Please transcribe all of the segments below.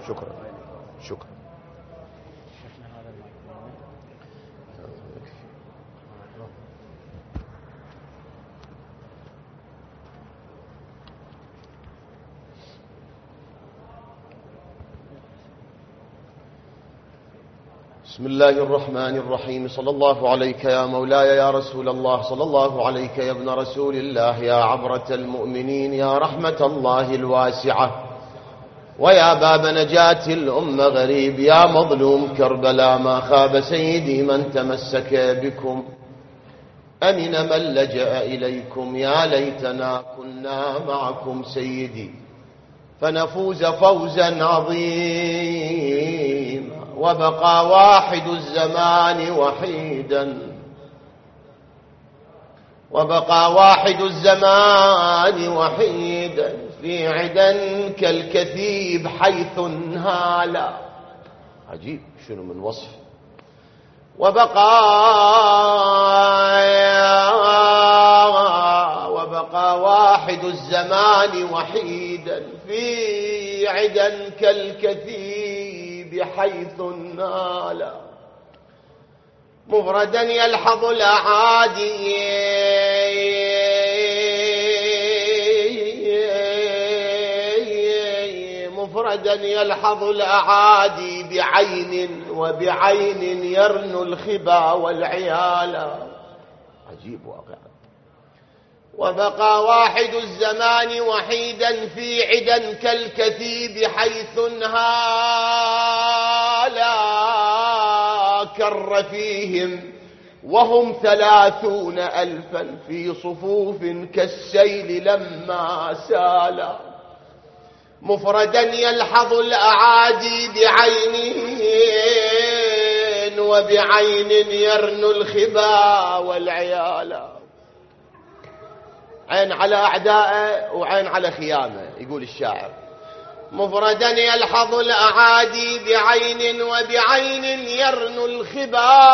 شكرا شكرا. بسم الله الرحمن الرحيم. صلى الله عليك يا مولاي يا رسول الله، صلى الله عليك يا ابن رسول الله، يا عبرة المؤمنين، يا رحمة الله الواسعة، ويا باب نجاة الأمة غريب، يا مظلوم كربلاء ما خاب سيدي من تمسك بكم، أمن من لجأ إليكم، يا ليتنا كنا معكم سيدي فنفوز فوزا عظيما. وبقى واحد الزمان وحيدا، وبقى واحد الزمان وحيدا في عدا كالكثيب حيث انهالا. عجيب شنو من وصف. وبقى واحد الزمان وحيدا في عدا كالكثيب حيث نالا، مفردا يلحظ الأعادي مفردا يلحظ الأعادي بعين، وبعين يرنو الخبا والعيالا. عجيب واقعا. وبقى واحد الزمان وحيدا في عدا كالكثيب حيث انهالا، كر فيهم وهم 30,000 في صفوف كالسيل لما سالا، مفردا يلحظ الأعادي بعين، وبعين يرنو الخبا والعيالا. عين على أعدائه وعين على خيامه، يقول الشاعر. مفردا يلحظ الأعادي بعين، وبعين يرنو الخبا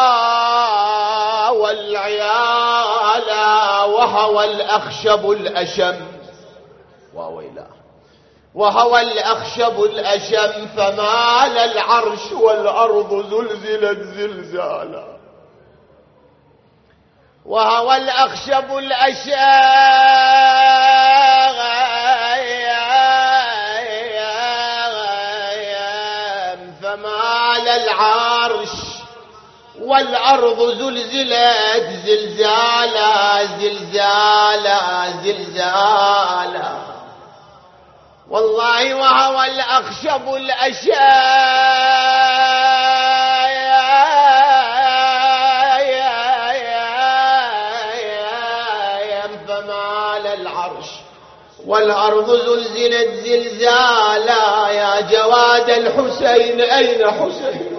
والعيالا، وهو الأخشب الأشم وويلاه، وهو الأخشب الأشم فمال العرش والأرض زلزلت زلزالا، وهو الأخشب الأشم فمال العرش والأرض زلزلت زلزالا زلزالا زلزالا. والله وهو الأخشب فمال العرش والأرض زلزلت زلزالا. يا جواد الحسين أين حسين؟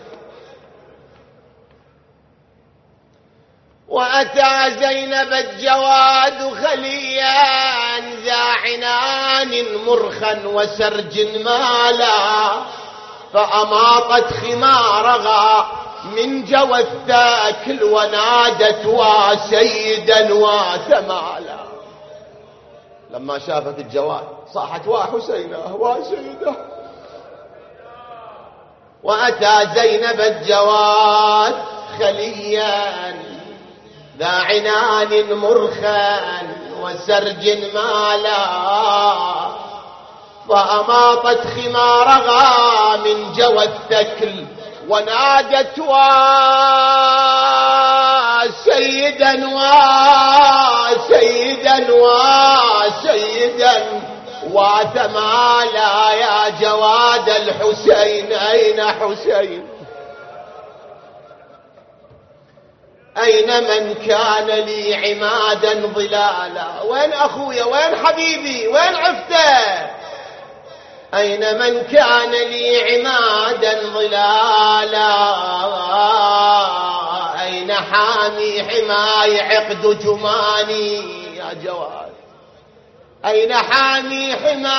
وأتى زينب الجواد خليا ذا عنان مرخا وسرج مالا، فأماطت خمارها من جوى الثاكل ونادت وسيدا وثمالا. لما شافت الجواد صاحت وحسينه وسيده. وأتى زينب الجواد خليا ذا عنان مرخا وسرج مالا، فأماطت خمارها من جوى الثكل ونادت سيدا وسيدا وسيدا وثمالا. يا جواد الحسين أين حسين؟ أين من كان لي عمادا ظلالا؟ وين أخويا؟ وين حبيبي؟ وين عفته؟ أين من كان لي عمادا ظلالا؟ أين حامي حماي عقد جماني يا جواد؟ أين حامي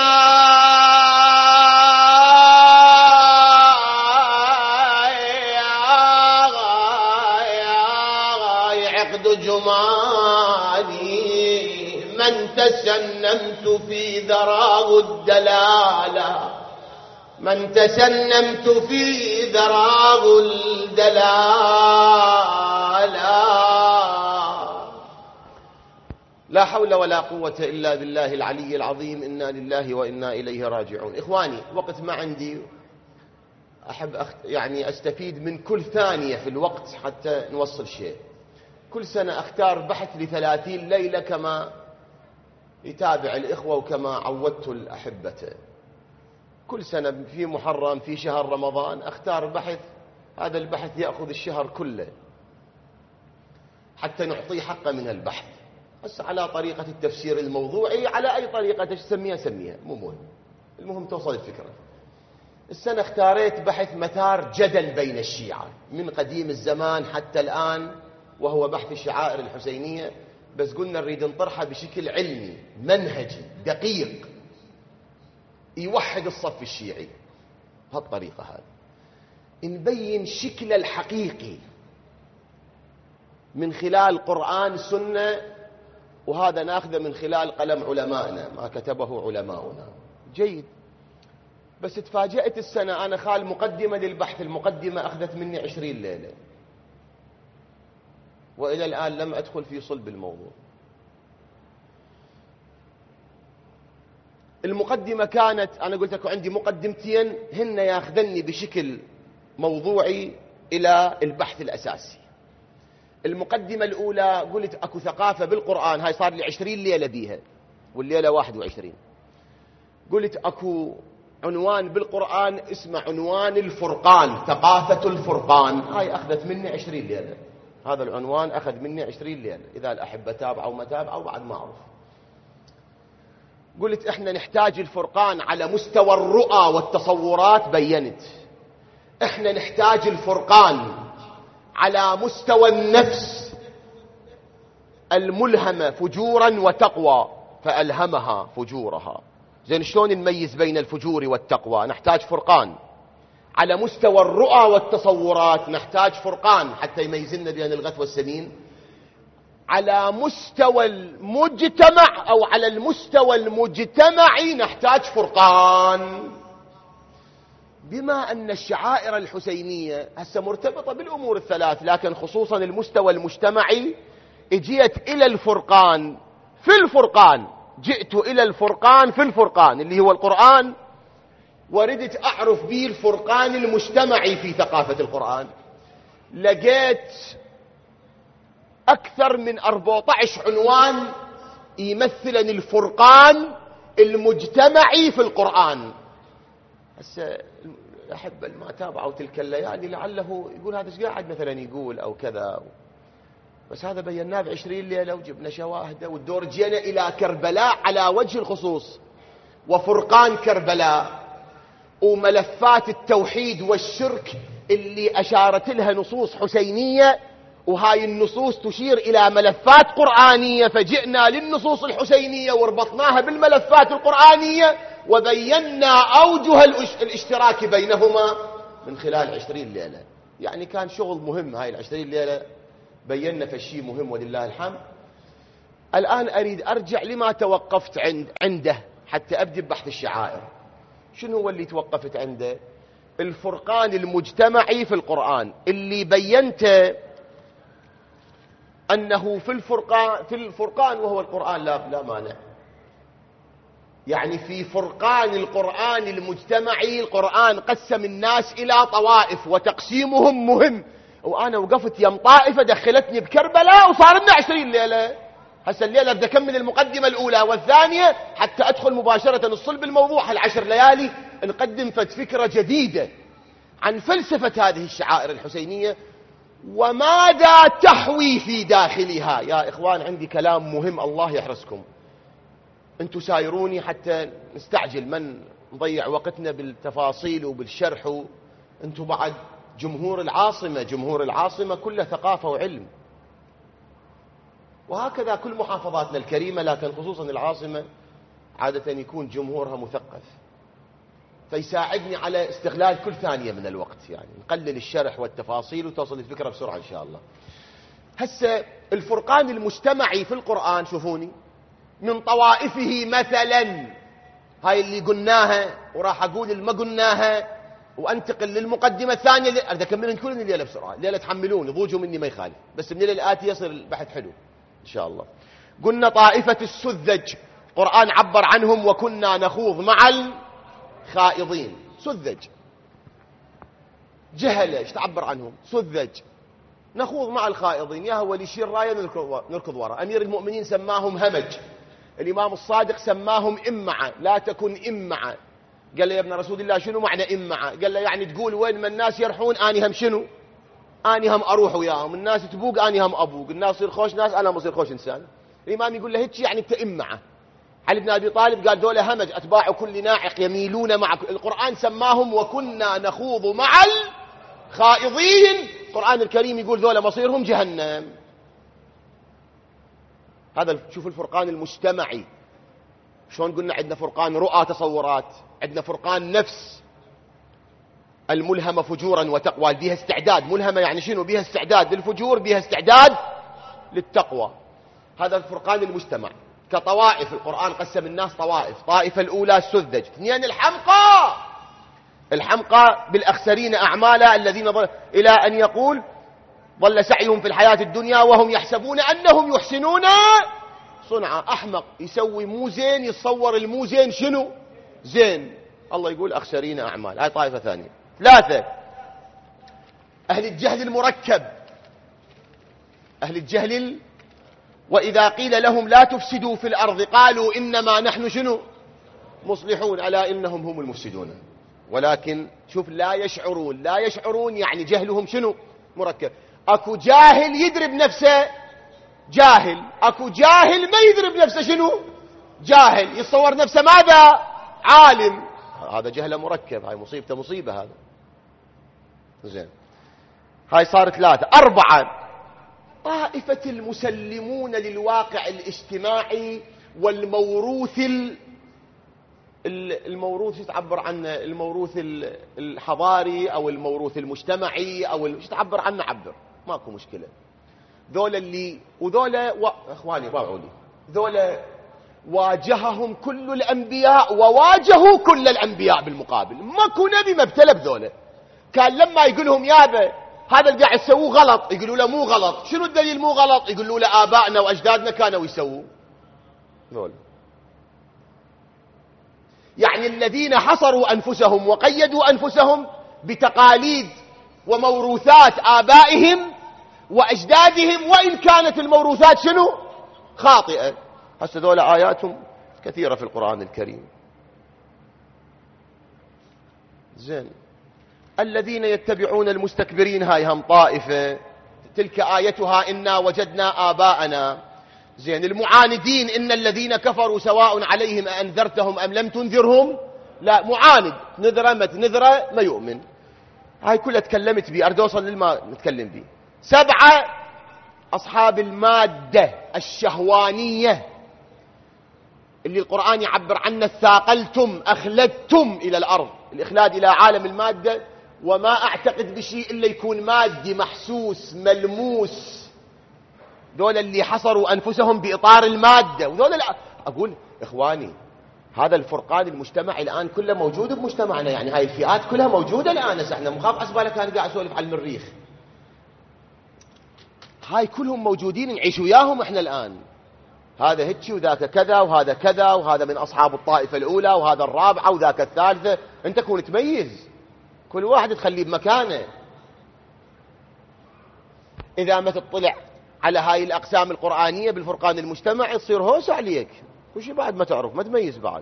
حماي عقد جماني؟ من تسنمت في ذراه الدلالة من تسنمت في ذراب الدلال. لا حول ولا قوة إلا بالله العلي العظيم. إنا لله وإنا إليه راجعون. إخواني، وقت ما عندي، أحب يعني أستفيد من كل ثانية في الوقت حتى نوصل شيء. كل سنة أختار بحث ل30 ليلة كما يتابع الإخوة وكما عودت الأحبة. كل سنة في محرم في شهر رمضان أختار بحث، هذا البحث يأخذ الشهر كله حتى نعطيه حقه من البحث. بس على طريقة التفسير الموضوعي، على أي طريقة تسميها سميها، مو مهم، المهم توصل الفكرة. السنة اختاريت بحث مثار جدل بين الشيعة من قديم الزمان حتى الآن، وهو بحث الشعائر الحسينية، بس قلنا نريد نطرحه بشكل علمي منهجي دقيق يوحد الصف الشيعي. بهالطريقة هذه نبين شكله الحقيقي من خلال قرآن سنة، وهذا ناخذه من خلال قلم علمائنا ما كتبه علماؤنا. جيد. بس تفاجأت السنة أنا خال مقدمة للبحث، المقدمة أخذت مني 20 ليلة، وإلى الآن لم أدخل في صلب الموضوع. المقدمة كانت، أنا قلت لكم عندي مقدمتين هن ياخذني بشكل موضوعي إلى البحث الأساسي. المقدمة الأولى قلت أكو ثقافة بالقرآن، هاي صار لي 20 ليلة بيها والليلة 21. قلت أكو عنوان بالقرآن اسمه عنوان الفرقان، ثقافة الفرقان، هاي أخذت مني 20 ليلة. هذا العنوان أخذ مني 20 ليلة، إذا الأحبة تابعوا ما تابعوا بعد ما أعرف. قلت إحنا نحتاج الفرقان على مستوى الرؤى والتصورات، بينت. إحنا نحتاج الفرقان على مستوى النفس الملهمة فجورا وتقوى فألهمها فجورها. زين، شلون نميز بين الفجور والتقوى؟ نحتاج فرقان. على مستوى الرؤى والتصورات نحتاج فرقان حتى يميزنا بين الغث والسمين. على مستوى المجتمع أو على المستوى المجتمعي نحتاج فرقان. بما أن الشعائر الحسينية هسه مرتبطة بالأمور الثلاث، لكن خصوصا المستوى المجتمعي، اجيت إلى الفرقان في الفرقان، جئت إلى الفرقان في الفرقان اللي هو القرآن، وردت أعرف به الفرقان المجتمعي في ثقافة القرآن. لقيت أكثر من 14 عنوان يمثلني الفرقان المجتمعي في القرآن. هسه أحب ما تابعوا تلك الليالي لعله يقول هذا ايش قاعد مثلا يقول أو كذا، بس هذا بيناه ب20 ليلة وجبنا شواهده، والدور جينا إلى كربلاء على وجه الخصوص، وفرقان كربلاء، وملفات التوحيد والشرك اللي أشارت لها نصوص حسينية، وهاي النصوص تشير إلى ملفات قرآنية، فجئنا للنصوص الحسينية وربطناها بالملفات القرآنية وبينا أوجه الاشتراك بينهما من خلال 20 ليلة. يعني كان شغل مهم، هاي 20 ليلة بينا فشي مهم ولله الحمد. الآن أريد أرجع لما توقفت عنده حتى أبدأ ببحث الشعائر. شنو هو اللي توقفت عنده؟ الفرقان المجتمعي في القرآن، اللي بينته أنه في الفرقان وهو القرآن لا مانع. يعني في فرقان القرآن المجتمعي، القرآن قسم الناس إلى طوائف وتقسيمهم مهم، وأنا وقفت يم طائفة دخلتني بكربلاء وصار لنا 20 ليلة. هسه الليلة بدي أكمل المقدمة الأولى والثانية حتى أدخل مباشرة الصلب الموضوع. هال10 ليالي نقدم فكرة جديدة عن فلسفة هذه الشعائر الحسينية وماذا تحوي في داخلها. يا إخوان عندي كلام مهم، الله يحرسكم، أنتوا سايروني حتى نستعجل، من نضيع وقتنا بالتفاصيل وبالشرح. أنتوا بعد جمهور العاصمة كله ثقافة وعلم، وهكذا كل محافظاتنا الكريمة، لكن خصوصا العاصمة عادة يكون جمهورها مثقف، فيساعدني على استغلال كل ثانية من الوقت، يعني نقلل الشرح والتفاصيل وتوصل الفكرة بسرعة إن شاء الله. هسه الفرقان المجتمعي في القرآن، شوفوني، من طوائفه مثلا هاي اللي قلناها، وراح أقول اللي ما قلناها وأنتقل للمقدمة الثانية. أريد أكمل كل الليلة بسرعة، الليلة تحملون ضوجوا مني ما يخالف، بس من الليلة الآتية يصير البحث حلو إن شاء الله. قلنا طائفة السذج القرآن عبر عنهم وكنا نخوض مع الخائضين. سذج جهلة، ايش تعبر عنهم؟ سذج، نخوض مع الخائضين. يا هو اللي يشير راية نركض وراء. أمير المؤمنين سماهم همج، الإمام الصادق سماهم إمعة، لا تكن إمعة. قال له يا ابن رسول الله شنو معنى إمعة؟ قال له يعني تقول وين ما الناس يرحون أني هم شنو؟ أني هم أروح وياهم، الناس تبوق أني هم أبوق، الناس يصير خوش ناس أنا مصير خوش إنسان. الإمام يقول له هيك يعني أنت إمعة. علي بن أبي طالب قال دولة همج أتباع كل ناعق يميلون معك. القرآن سماهم وكنا نخوض مع الخائضين. القرآن الكريم يقول ذولا مصيرهم جهنم. هذا شوف الفرقان المجتمعي شلون. قلنا عندنا فرقان رؤى تصورات، عندنا فرقان نفس الملهمة فجورا وتقوى، بها استعداد. ملهمة يعني شنو؟ بها استعداد للفجور، بها استعداد للتقوى. هذا الفرقان المجتمع. كطوائف القرآن قسم الناس طوائف. طائفة الأولى السذج، اثنين الحمقى. الحمقى بالأخسرين أعمالا الذين إلى أن يقول ضل سعيهم في الحياة الدنيا وهم يحسبون أنهم يحسنون صنعا. أحمق يسوي مو زين، يتصور المو زين شنو؟ زين. الله يقول أخسرين أعمال. هاي طائفة ثانية. ثلاثة أهل الجهل المركب. أهل الجهل وإذا قيل لهم لا تفسدوا في الأرض قالوا إنما نحن شنو؟ مصلحون. ألا إنهم هم المفسدون ولكن شوف لا يشعرون. لا يشعرون يعني جهلهم شنو؟ مركب. أكو جاهل يدري بنفسه جاهل، أكو جاهل ما يدري بنفسه شنو؟ جاهل، يتصور نفسه ماذا؟ عالم. هذا جهل مركب، هاي مصيبته مصيبة. هذا زين. هاي صارت ثلاثة. أربعة طائفة المسلمون للواقع الاجتماعي والموروث الموروث يتعبر عنه الموروث الحضاري أو الموروث المجتمعي أو يتعبر عنه عبر، ماكو مشكلة. ذولا اللي وذولا اخواني باعوا لي، ذولا واجههم كل الأنبياء وواجهوا كل الأنبياء بالمقابل. ماكو نبي ما ابتلى بذولا. كان لما يقول لهم يابا هذا اللي قاعد يسووه غلط، يقولوا له مو غلط. شنو الدليل مو غلط؟ يقولوا له آبائنا وأجدادنا كانوا يسووا. ذولا يعني الذين حصروا أنفسهم وقيدوا أنفسهم بتقاليد وموروثات آبائهم وأجدادهم، وإن كانت الموروثات شنو؟ خاطئة. هسه ذولا آياتهم كثيرة في القرآن الكريم. زين. الذين يتبعون المستكبرين هاي هم طائفة، تلك آيتها إنا وجدنا آباءنا. زين. المعاندين إن الذين كفروا سواء عليهم أنذرتهم أم لم تنذرهم لا. معاند نذره ما نذره ما يؤمن. هاي كلها تكلمت بي، أريد أوصل للما نتكلم بي. سبعة أصحاب المادة الشهوانية اللي القرآن يعبر عنه ثاقلتم أخلدتم إلى الأرض. الإخلاد إلى عالم المادة، وما أعتقد بشيء إلا يكون مادي محسوس ملموس. دول اللي حصروا أنفسهم بإطار المادة. ودول أقول إخواني هذا الفرقان المجتمعي الآن كله موجود بمجتمعنا. يعني هاي الفئات كلها موجودة الآن. احنا مخاف أسبالك كان قاعد أسولف على المريخ. هاي كلهم موجودين نعيش وياهم احنا الآن. هذا هيك وذاك كذا وهذا كذا، وهذا من أصحاب الطائفة الأولى وهذا الرابعة وذاك الثالثة. أنت كون تميز، كل واحد تخليه بمكانه. إذا ما تطلع على هاي الأقسام القرآنية بالفرقان المجتمعي تصير هوس عليك. وشي بعد ما تعرف ما تميز بعد.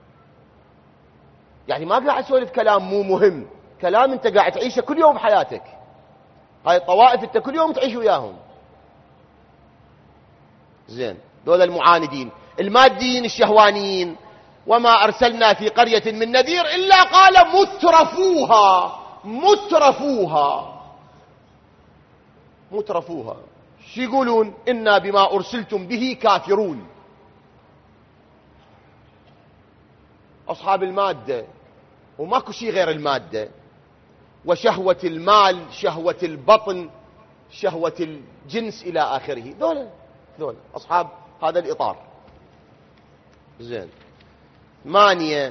يعني ما قاعد أسولف كلام مو مهم، كلام أنت قاعد تعيشه كل يوم بحياتك. هاي الطوائف أنت كل يوم تعيش وياهم. زين. دول المعاندين الماديين الشهوانيين. وما أرسلنا في قرية من نذير إلا قال مترفوها. مترفوها مترفوها شو يقولون؟ إنا بما أرسلتم به كافرون. أصحاب المادة، وماكو شيء غير المادة، وشهوة المال، شهوة البطن، شهوة الجنس إلى آخره. دول أصحاب هذا الإطار. زين. 8.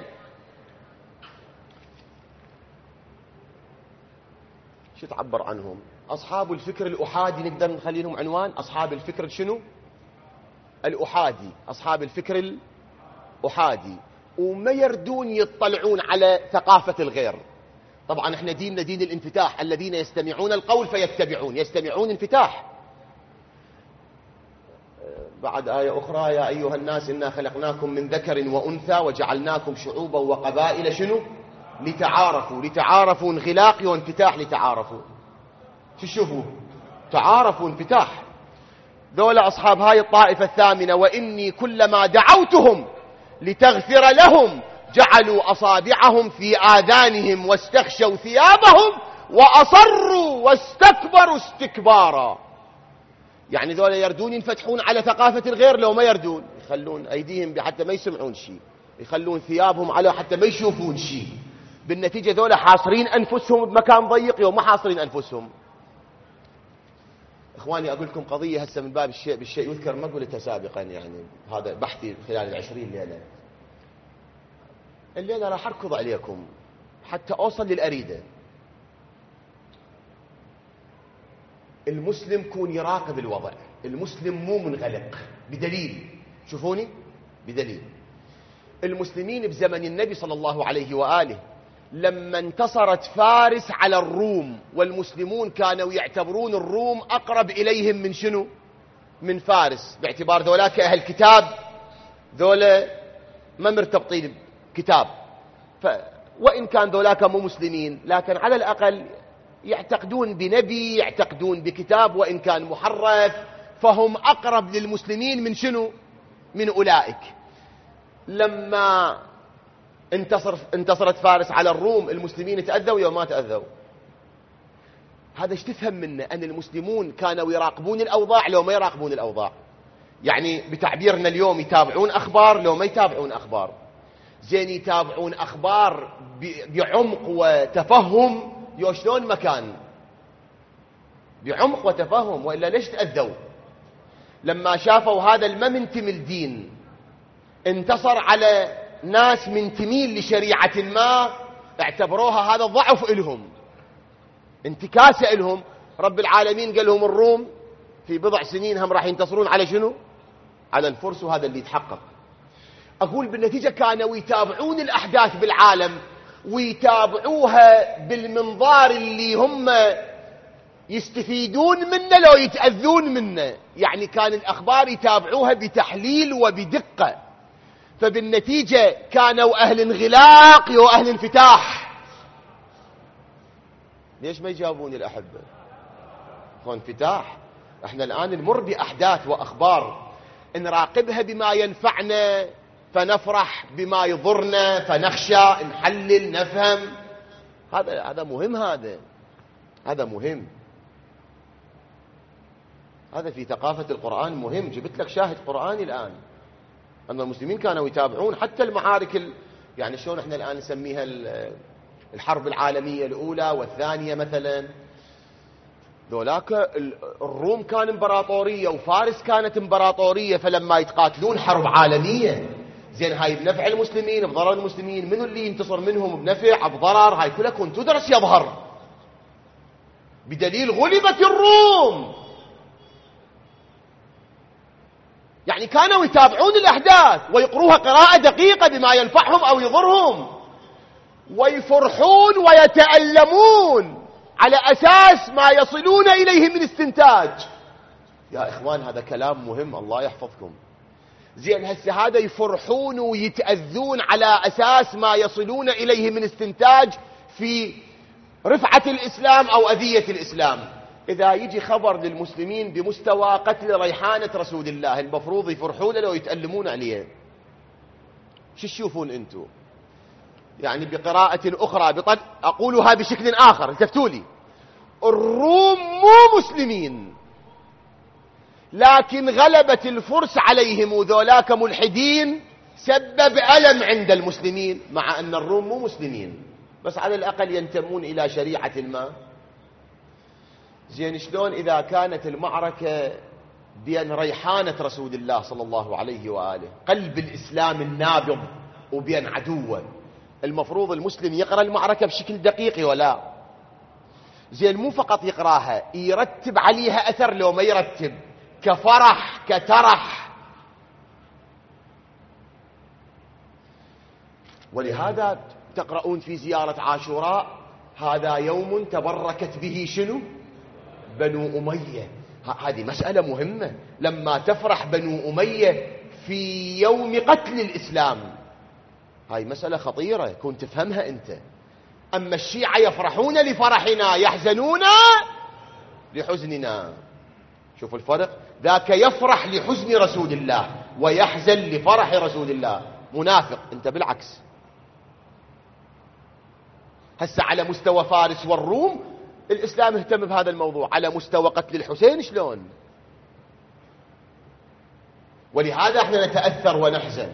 شو تعبر عنهم؟ أصحاب الفكر الأحادي، نقدر نخلي لهم عنوان أصحاب الفكر شنو؟ الأحادي. أصحاب الفكر الأحادي، وما يردون يطلعون على ثقافة الغير. طبعا احنا ديننا دين الانفتاح، الذين يستمعون القول فيتبعون، يستمعون انفتاح. بعد آية أخرى: يا أيها الناس إنا خلقناكم من ذكر وأنثى وجعلناكم شعوبا وقبائل شنو؟ لتعارفوا. لتعارفوا انغلاق وانفتاح، لتعارفوا. تشوفوا تعارفوا انفتاح. ذولا أصحاب هاي الطائفة الثامنة: وإني كلما دعوتهم لتغفر لهم جعلوا أصابعهم في آذانهم واستغشوا ثيابهم وأصروا واستكبروا استكبارا. يعني ذولا يردون ينفتحون على ثقافة الغير، لو ما يردون يخلون أيديهم حتى ما يسمعون شيء، يخلون ثيابهم على حتى ما يشوفون شيء. بالنتيجة ذولا حاصرين أنفسهم بمكان ضيق، يوم ما حاصرين أنفسهم. إخواني أقول لكم قضية هسه من باب الشيء بالشيء يذكر، ما قلتها سابقا، يعني هذا بحثي خلال 20 ليلة. الليلة راح أركض عليكم حتى أوصل للأريدة. المسلم كون يراقب الوضع، المسلم مو منغلق. بدليل، شوفوني بدليل، المسلمين بزمن النبي صلى الله عليه وآله لما انتصرت فارس على الروم، والمسلمون كانوا يعتبرون الروم أقرب إليهم من شنو؟ من فارس، باعتبار ذولاك أهل كتاب، ذولا ما مرتبطين بكتاب. وإن كان ذولاك مو مسلمين، لكن على الأقل يعتقدون بنبي، يعتقدون بكتاب وإن كان محرف، فهم أقرب للمسلمين من شنو؟ من أولئك. لما انتصرت فارس على الروم، المسلمين تأذوا يوم ما تأذوا. هذا ايش تفهم منه؟ أن المسلمون كانوا يراقبون الأوضاع لو ما يراقبون الأوضاع. يعني بتعبيرنا اليوم يتابعون أخبار لو ما يتابعون أخبار. زين يتابعون أخبار بعمق وتفهم، شلون مكان بعمق وتفهم، وإلا ليش تأذوا؟ لما شافوا هذا المنتمي الدين انتصر على ناس منتمين لشريعة ما، اعتبروها هذا ضعف إلهم، انتكاسة إلهم. رب العالمين قال لهم الروم في بضع سنين هم راح ينتصرون على شنو؟ على الفرس، وهذا اللي يتحقق. أقول بالنتيجة كانوا يتابعون الأحداث بالعالم، ويتابعوها بالمنظار اللي هم يستفيدون منه لو يتأذون منه. يعني كان الأخبار يتابعوها بتحليل وبدقة، فبالنتيجة كانوا أهل انغلاق وأهل انفتاح. ليش ما يجاوبون الأحبة؟ هو انفتاح. احنا الآن نمر بأحداث وأخبار، نراقبها بما ينفعنا فنفرح، بما يضرنا فنخشى، نحلل نفهم. هذا مهم، هذا مهم، هذا في ثقافة القرآن مهم. جبت لك شاهد قرآني الآن أن المسلمين كانوا يتابعون حتى المعارك يعني شلون احنا الآن نسميها الحرب العالمية الأولى والثانية مثلا. ذولاك الروم كان امبراطورية وفارس كانت امبراطورية، فلما يتقاتلون حرب عالمية، زين هاي بنفع المسلمين بضرر المسلمين، منو اللي ينتصر منهم بنفع بضرر؟ هاي كلها كنت تدرس يظهر. بدليل غلبت الروم، يعني كانوا يتابعون الأحداث ويقروها قراءة دقيقة بما ينفعهم أو يضرهم، ويفرحون ويتألمون على أساس ما يصلون إليه من استنتاج. يا إخوان هذا كلام مهم، الله يحفظكم. زين هسه هذا يفرحون ويتأذون على أساس ما يصلون إليه من استنتاج في رفعة الإسلام أو أذية الإسلام. إذا يجي خبر للمسلمين بمستوى قتل ريحانة رسول الله، المفروض يفرحون لو يتألمون عليه. شو تشوفون أنتم؟ يعني بقراءة أخرى أقولها بشكل آخر، التفتوا لي. الروم مو مسلمين، لكن غلبة الفرس عليهم وذولاك ملحدين سبب ألم عند المسلمين، مع أن الروم مو مسلمين، بس على الأقل ينتمون إلى شريعة ما. زين شلون إذا كانت المعركة بين ريحانة رسول الله صلى الله عليه وآله، قلب الإسلام النابض وبين عدوه. المفروض المسلم يقرأ المعركة بشكل دقيق ولا زين، مو فقط يقراها، يرتب عليها أثر. لو ما يرتب كفرح كترح. ولهذا تقرؤون في زيارة عاشوراء هذا يوم تبركت به شنو؟ بنو أمية. هذه مسألة مهمة. لما تفرح بنو أمية في يوم قتل الإسلام، هاي مسألة خطيرة، كنت تفهمها أنت. أما الشيعة يفرحون لفرحنا يحزنون لحزننا. شوفوا الفرق، ذاك يفرح لحزن رسول الله ويحزن لفرح رسول الله. منافق أنت بالعكس. هسه على مستوى فارس والروم الإسلام اهتم بهذا الموضوع، على مستوى قتل الحسين شلون؟ ولهذا احنا نتأثر ونحزن.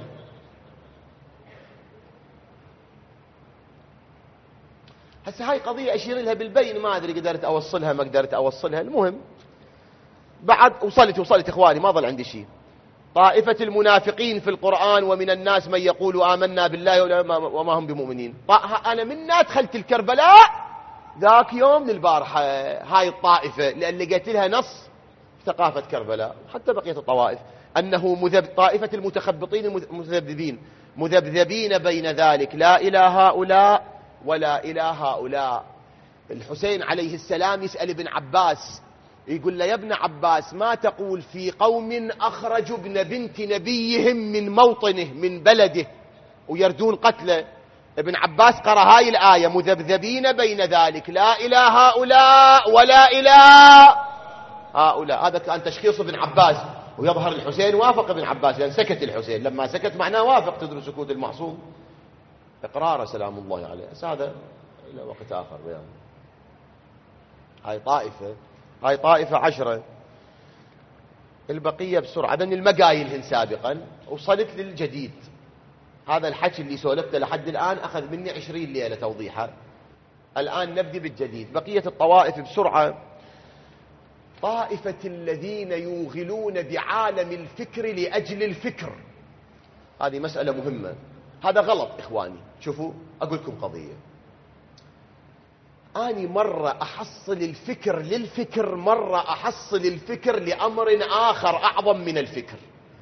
هسه هاي قضية أشير لها بالبين، ما أدري قدرت أوصلها ما قدرت أوصلها. المهم بعد وصلت إخواني، ما ظل عندي شيء. طائفة المنافقين في القرآن ومن الناس من يقول آمنا بالله وما هم بمؤمنين. أنا منا دخلت الكربلاء ذاك يوم للبارحة هاي الطائفة، لأن لقيت لها نص في ثقافة كربلاء حتى بقية الطوائف أنه طائفة المتخبطين المذبذبين مذبذبين بين ذلك، لا إلى هؤلاء ولا إلى هؤلاء. الحسين عليه السلام يسأل ابن عباس، يقول له يا ابن عباس ما تقول في قوم أخرجوا ابن بنت نبيهم من موطنه من بلده ويردون قتله؟ ابن عباس قرأ هاي الآية مذبذبين بين ذلك، لا إلى هؤلاء ولا إلى هؤلاء. هذا كان تشخيص ابن عباس، ويظهر الحسين وافق ابن عباس لأن سكت الحسين. لما سكت معناه وافق. تدرس سكوت المعصوم إقراره سلام الله عليه. بس هذا إلى وقت آخر بيان. هاي طائفة 10. البقية بسرعة لأن المقايل هن سابقا. وصلت للجديد. هذا الحكي اللي سولفته لحد الآن أخذ مني 20 ليلة توضيحه. الآن نبدي بالجديد. بقية الطوائف بسرعة. طائفة الذين يوغلون بعالم الفكر لأجل الفكر. هذه مسألة مهمة. هذا غلط إخواني. شوفوا أقول لكم قضية. أنا مرة أحصل الفكر للفكر، مرة أحصل الفكر لأمر آخر أعظم من الفكر.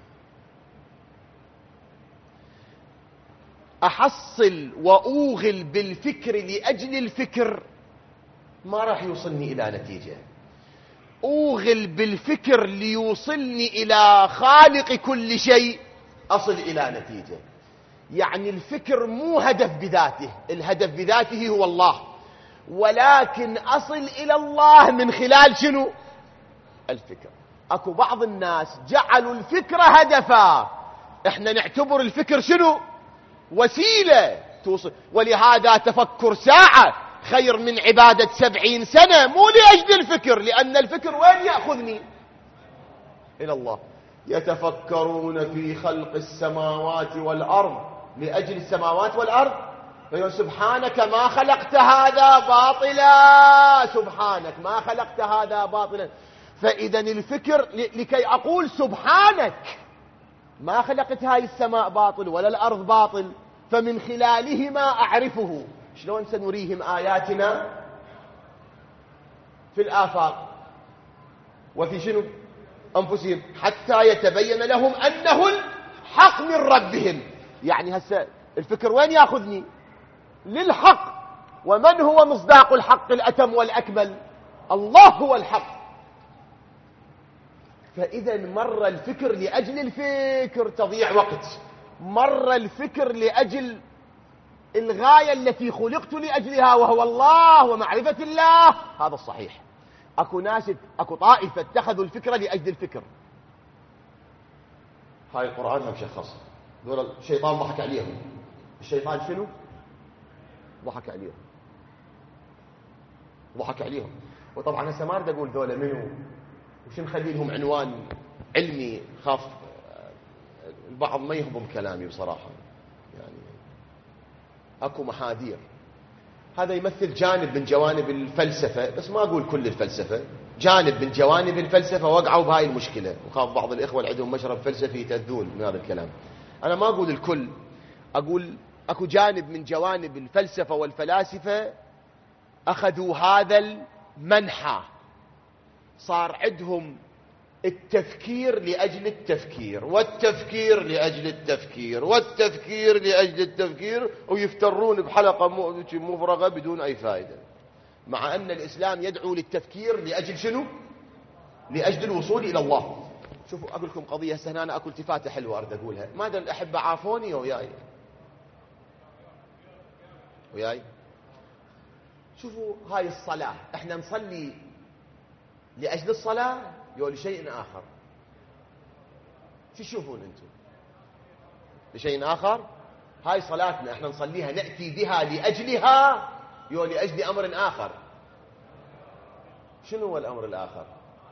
أحصل وأوغل بالفكر لأجل الفكر ما راح يوصلني إلى نتيجة. أوغل بالفكر ليوصلني إلى خالق كل شيء أصل إلى نتيجة. يعني الفكر مو هدف بذاته، الهدف بذاته هو الله، ولكن أصل إلى الله من خلال شنو؟ الفكر. أكو بعض الناس جعلوا الفكر هدفا، احنا نعتبر الفكر شنو؟ وسيلة توصل. ولهذا تفكر ساعة خير من عبادة 70 سنة، مو لأجل الفكر، لأن الفكر وين يأخذني؟ إلى الله. يتفكرون في خلق السماوات والأرض، لأجل السماوات والأرض. فيقول سبحانك ما خلقت هذا باطلا، سبحانك ما خلقت هذا باطلا. فإذا الفكر لكي أقول سبحانك ما خلقت هاي السماء باطل ولا الأرض باطل، فمن خلالهما أعرفه. شلون سنريهم آياتنا في الآفاق وفي شنو أنفسهم حتى يتبين لهم أنه الحق من ربهم. يعني هسه الفكر وين يأخذني؟ للحق. ومن هو مصداق الحق الأتم والأكمل؟ الله هو الحق. فإذا مر الفكر لأجل الفكر تضيع وقت، مر الفكر لأجل الغاية التي خلقت لأجلها وهو الله ومعرفة الله. هذا الصحيح. أكو طائفة اتخذوا الفكرة لأجل الفكر. هاي القرآن هم شخص دول الشيطان ضحك عليهم. الشيطان شنو؟ ضحك عليهم. وطبعا هسه ما اريد اقول ذولا منو وش نخلي لهم عنوان علمي، خاف البعض ما يهضم كلامي بصراحة. يعني اكو محاذير. هذا يمثل جانب من جوانب الفلسفة، بس ما اقول كل الفلسفة، جانب من جوانب الفلسفة وقعوا بهاي المشكلة. وخاف بعض الإخوة اللي عندهم مشرب فلسفي يتأذون من هذا الكلام. أنا ما أقول الكل، أقول أكو جانب من جوانب الفلسفة والفلاسفة أخذوا هذا المنحى، صار عندهم التفكير لأجل التفكير، والتفكير لأجل التفكير، والتفكير لأجل التفكير، ويفترون بحلقة مفرغة بدون أي فائدة، مع أن الإسلام يدعو للتفكير لأجل شنو؟ لأجل الوصول إلى الله. شوفوا أقول لكم قضية هسه، أنا أكو التفاتة حلوة أريد أقولها، ما أدري الأحبة عافوني وياي. شوفوا هاي الصلاة، احنا نصلي لأجل الصلاة يو لشيء آخر؟ شو تشوفون أنتم؟ لشيء آخر؟ هاي صلاتنا احنا نصليها نأتي بها لأجلها يو لأجل أمر آخر؟ شنو هو الأمر الآخر؟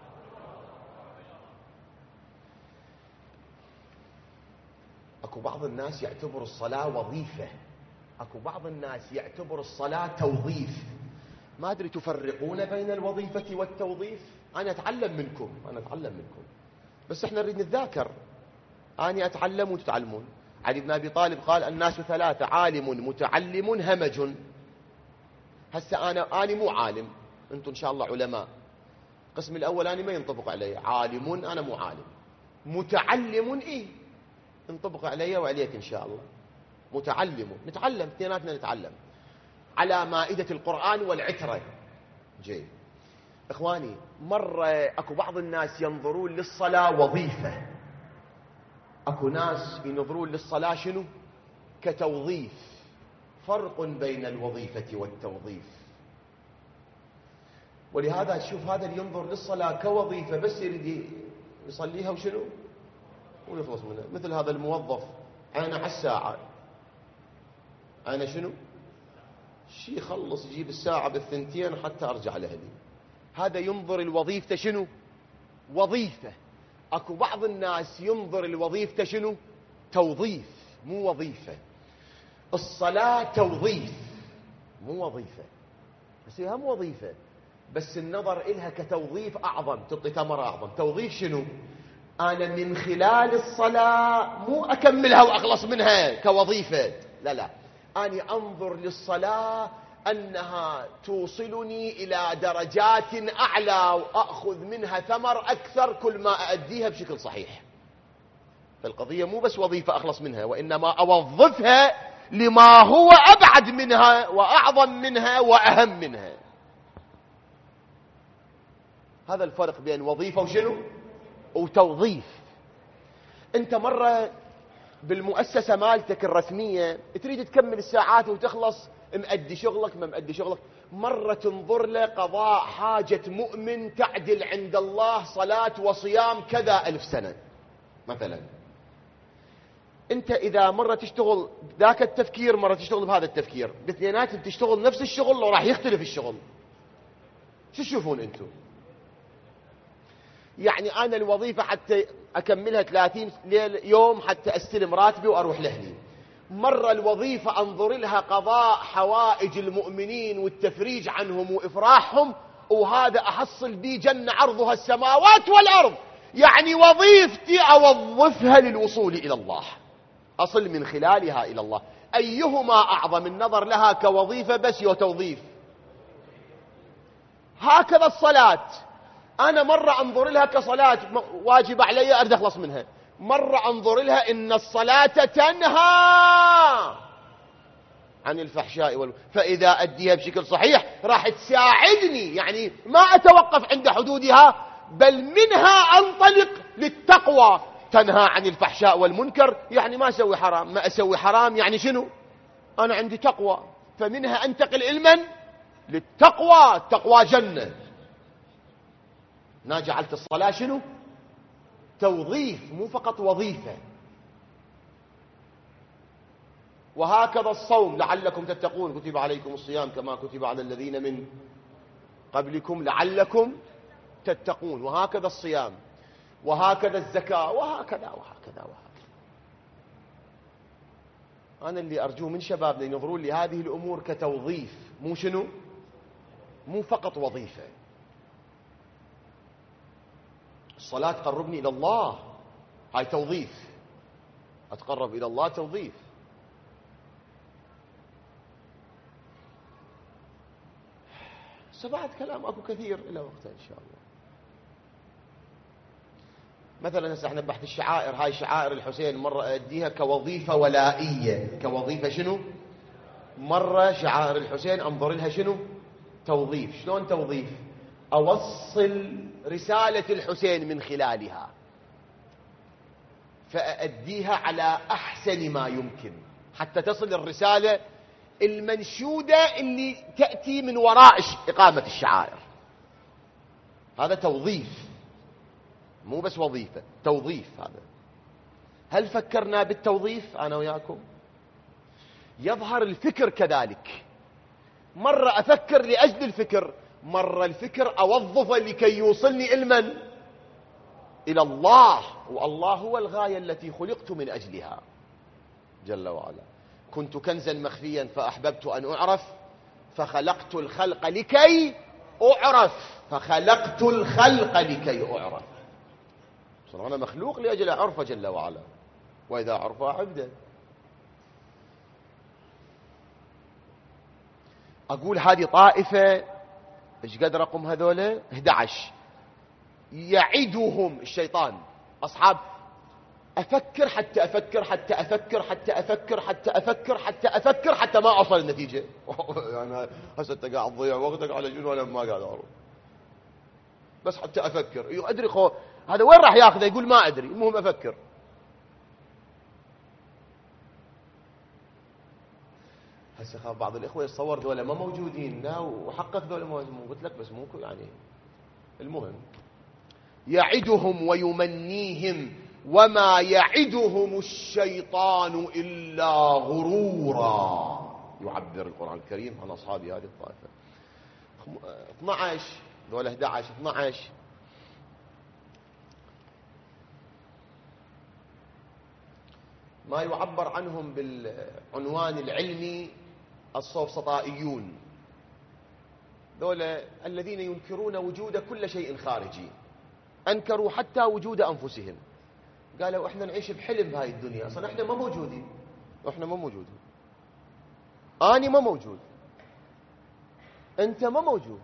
أكو بعض الناس يعتبر الصلاة وظيفة، أكو بعض الناس يعتبر الصلاة توظيف. ما أدري تفرقون بين الوظيفة والتوظيف؟ أنا أتعلم منكم، بس إحنا نريد نتذاكر، أنا أتعلم وتتعلمون. علي بن أبي طالب قال الناس ثلاثة: عالم، متعلم، همج. هسه أنا مو عالم، أنتم إن شاء الله علماء. القسم الأول أنا ما ينطبق علي، عالم أنا مو عالم، متعلم إيه ينطبق علي وعليك إن شاء الله. متعلم، نتعلم، اثنيناتنا نتعلم على مائدة القرآن والعترة. جيد إخواني، مرة أكو بعض الناس ينظرون للصلاة وظيفة، أكو ناس ينظرون للصلاة شنو؟ كتوظيف. فرق بين الوظيفة والتوظيف. ولهذا تشوف هذا اللي ينظر للصلاة كوظيفة بس يريد يصليها وشنو ويخلص منها، مثل هذا الموظف عينه على الساعة، عينه شنو شي يخلص يجيب الساعة بالثنتين حتى أرجع لأهلي. هذا ينظر الوظيفة شنو؟ وظيفة. أكو بعض الناس ينظر الوظيفة شنو؟ توظيف، مو وظيفة. الصلاة توظيف مو وظيفة، بس هي هم وظيفة، بس النظر إلها كتوظيف أعظم، تعطي ثمرة أعظم. توظيف شنو؟ أنا من خلال الصلاة مو أكملها وأخلص منها كوظيفة، لا، أنا أنظر للصلاة أنها توصلني إلى درجات أعلى وأخذ منها ثمر أكثر كل ما أؤديها بشكل صحيح. فالقضية مو بس وظيفة أخلص منها، وإنما أوظفها لما هو أبعد منها وأعظم منها وأهم منها. هذا الفرق بين وظيفة وشنو؟ وتوظيف. أنت مرة بالمؤسسة مالتك الرسمية تريد تكمل الساعات وتخلص، مأدي شغلك ما مأدي شغلك، مرة تنظر له قضاء حاجة مؤمن تعدل عند الله صلاة وصيام كذا 1000 سنة مثلا. أنت إذا مرة تشتغل ذاك التفكير، مرة تشتغل بهذا التفكير، باثنينات تشتغل نفس الشغل وراح يختلف الشغل. شو تشوفون أنتم؟ يعني أنا الوظيفة حتى أكملها 30 يوم حتى أستلم راتبي وأروح لأهلي. مرة الوظيفة أنظر لها قضاء حوائج المؤمنين والتفريج عنهم وإفراحهم، وهذا أحصل بي جنة عرضها السماوات والأرض. يعني وظيفتي أوظفها للوصول إلى الله، أصل من خلالها إلى الله. أيهما أعظم؟ النظر لها كوظيفة بس توظيف. هكذا الصلاة، أنا مرة أنظر لها كصلاة واجب علي أريد أخلص منها، مرة أنظر لها إن الصلاة تنهى عن الفحشاء فإذا أديها بشكل صحيح راح تساعدني، يعني ما أتوقف عند حدودها بل منها أنطلق للتقوى. تنهى عن الفحشاء والمنكر يعني ما أسوي حرام، ما أسوي حرام يعني شنو؟ أنا عندي تقوى، فمنها أنتقل علما للتقوى. التقوى جنة. أنا جعلت الصلاة شنو؟ توظيف مو فقط وظيفة. وهكذا الصوم لعلكم تتقون، كتب عليكم الصيام كما كتب على الذين من قبلكم لعلكم تتقون. وهكذا الصيام، وهكذا الزكاة، وهكذا وهكذا وهكذا. أنا اللي أرجوه من شبابنا ينظرون لهذه الأمور كتوظيف، مو شنو؟ مو فقط وظيفة. الصلاة تقربني إلى الله، هاي توظيف. أتقرب إلى الله توظيف. بعد كلام اكو كثير الى وقته ان شاء الله. مثلا هسه احنا بحث الشعائر، هاي شعائر الحسين مرة أديها كوظيفة ولائية، كوظيفة شنو؟ مرة شعائر الحسين أنظر لها شنو؟ توظيف. شلون توظيف؟ أوصل رسالة الحسين من خلالها، فأديها على أحسن ما يمكن حتى تصل الرسالة المنشودة اللي تأتي من وراء إقامة الشعائر. هذا توظيف، مو بس وظيفة، توظيف. هذا هل فكرنا بالتوظيف أنا وياكم؟ يظهر الفكر كذلك، مرة أفكر لأجل الفكر، مرة الفكر أوظفه لكي يوصلني إلمن؟ إلى الله، والله هو الغاية التي خلقت من أجلها جل وعلا. كنت كنزا مخفيا فأحببت أن أعرف، فخلقت الخلق لكي أعرف، فخلقت الخلق لكي أعرف. أنا مخلوق لأجل أعرفه جل وعلا، وإذا عرفه عبده. أقول هذه طائفة، إيش قد رقم هذولا؟ 11. يعدهم الشيطان أصحاب أفكر حتى أفكر حتى أفكر حتى أفكر حتى أفكر حتى أفكر حتى ما أوصل النتيجة. يعني هسه أنت قاعد تضيع وقتك على شنو؟ أنا ما قاعد أعرف، بس حتى أفكر. أدري هذا وين راح ياخذه؟ يقول ما أدري، المهم أفكر. هسه خاف بعض الإخوة يتصور ذولا ما موجودين. لا، وحقق ذولا موجودين، قلت لك بس مو يعني. المهم يعدهم ويمنيهم وما يعدهم الشيطان إلا غرورا، يعبر القرآن الكريم عن أصحاب هذه الطائفة. 12 ذولا 11 12 ما يعبر عنهم بالعنوان العلمي السوفسطائيون. ذولا الذين ينكرون وجود كل شيء خارجي، أنكروا حتى وجود أنفسهم. قالوا إحنا نعيش بحلم بهاي الدنيا، أصلا إحنا ما موجودين، إحنا ما موجودين، أنا ما موجود، أنت ما موجود،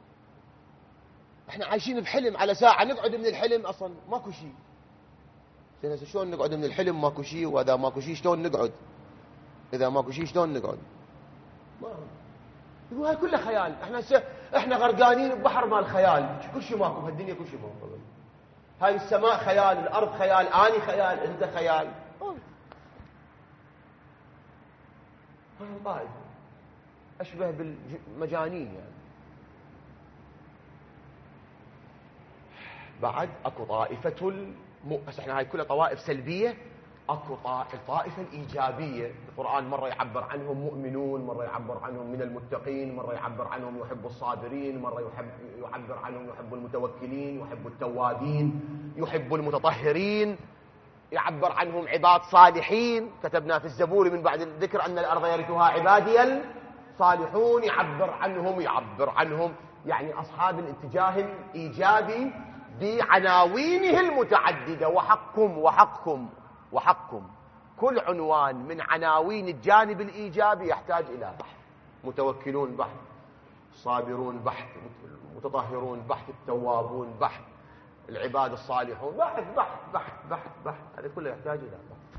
إحنا عايشين بحلم. على ساعة نقعد من الحلم أصلا ماكو شيء. زين شلون نقعد من الحلم ماكو شيء؟ وإذا ماكو شيء شلون نقعد؟ إذا ماكو شيء شلون نقعد؟ ما يقول هاي كلها خيال. إحنا غرقانين ببحر مال خيال، كل شيء ماكو بهالدنيا، كل شيء ماكو. هاي السماء خيال، الأرض خيال، أنا خيال، أنت خيال. هاي طائفة أشبه بالمجانين يعني. بعد أكو طائفة بس احنا هاي كلها طوائف سلبية. أكو الطائفة الإيجابية. القرآن مرة يعبر عنهم مؤمنون، مرة يعبر عنهم من المتقين، مرة يعبر عنهم يحب الصابرين، مرة يعبر عنهم يحب المتوكلين، يحب التوابين، يحب المتطهرين، يعبر عنهم عباد صالحين. كتبنا في الزبور من بعد الذكر أن الأرض يرثها عبادي الصالحون. يعبر عنهم يعني أصحاب الاتجاه الإيجابي بعناوينه المتعددة. وحقكم كل عنوان من عناوين الجانب الإيجابي يحتاج إلى بحث. متوكلون بحث، صابرون بحث، متطهرون بحث، التوابون بحث، العباد الصالحون بحث بحث بحث بحث بحث. هذا كله يحتاج إلى بحث.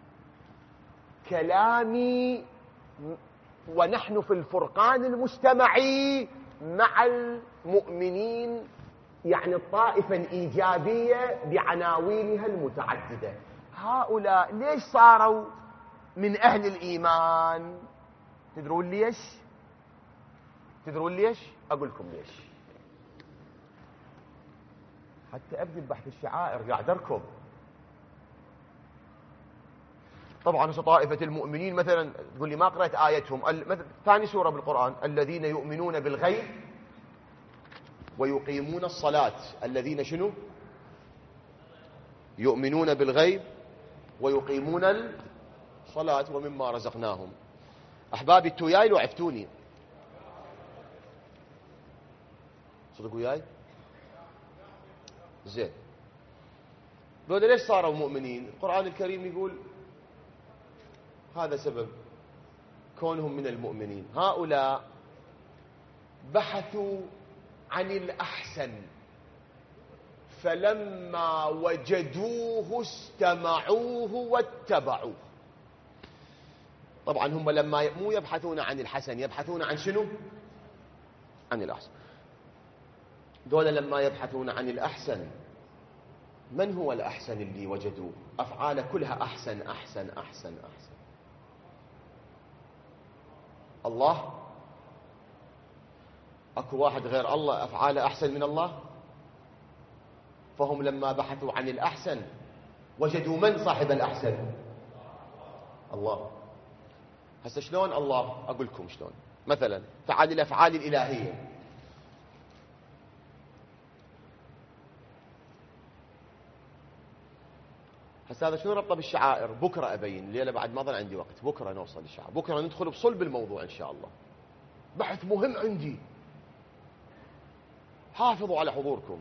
كلامي ونحن في الفرقان المجتمعي مع المؤمنين، يعني الطائفة الإيجابية بعناوينها المتعددة. هؤلاء ليش صاروا من أهل الإيمان؟ تدرون ليش؟ أقول لكم ليش. حتى أبدي بحث الشعائر قاعد أركض. طبعا طائفة المؤمنين مثلا تقول لي ما قرأت آيتهم. ثاني سورة بالقرآن الذين يؤمنون بالغيب ويقيمون الصلاة. الذين شنو؟ يؤمنون بالغيب ويقيمون الصلاة ومما رزقناهم. أحبابي انتوا وياي لو عفتوني؟ صدقوا وياي؟ زين. ذولا ليش صاروا مؤمنين؟ القرآن الكريم يقول هذا سبب كونهم من المؤمنين. هؤلاء بحثوا عن الأحسن فلما وجدوه استمعوه واتبعوه. طبعا هم لما مو يبحثون عن الحسن، يبحثون عن شنو؟ عن الأحسن. دول لما يبحثون عن الأحسن، من هو الأحسن اللي وجدوه؟ أفعال كلها أحسن أحسن أحسن أحسن. الله؟ أكو واحد غير الله أفعاله أحسن من الله؟ فهم لما بحثوا عن الأحسن وجدوا من صاحب الأحسن؟ الله. هسه شلون الله؟ أقول لكم شلون. مثلا تعال الأفعال الإلهية. هسه هذا شنو ربطه بالشعائر؟ بكرة أبين، الليلة بعد ما ظل عندي وقت، بكرة نوصل للشعائر، بكرة ندخل بصلب الموضوع إن شاء الله. بحث مهم عندي، حافظوا على حضوركم.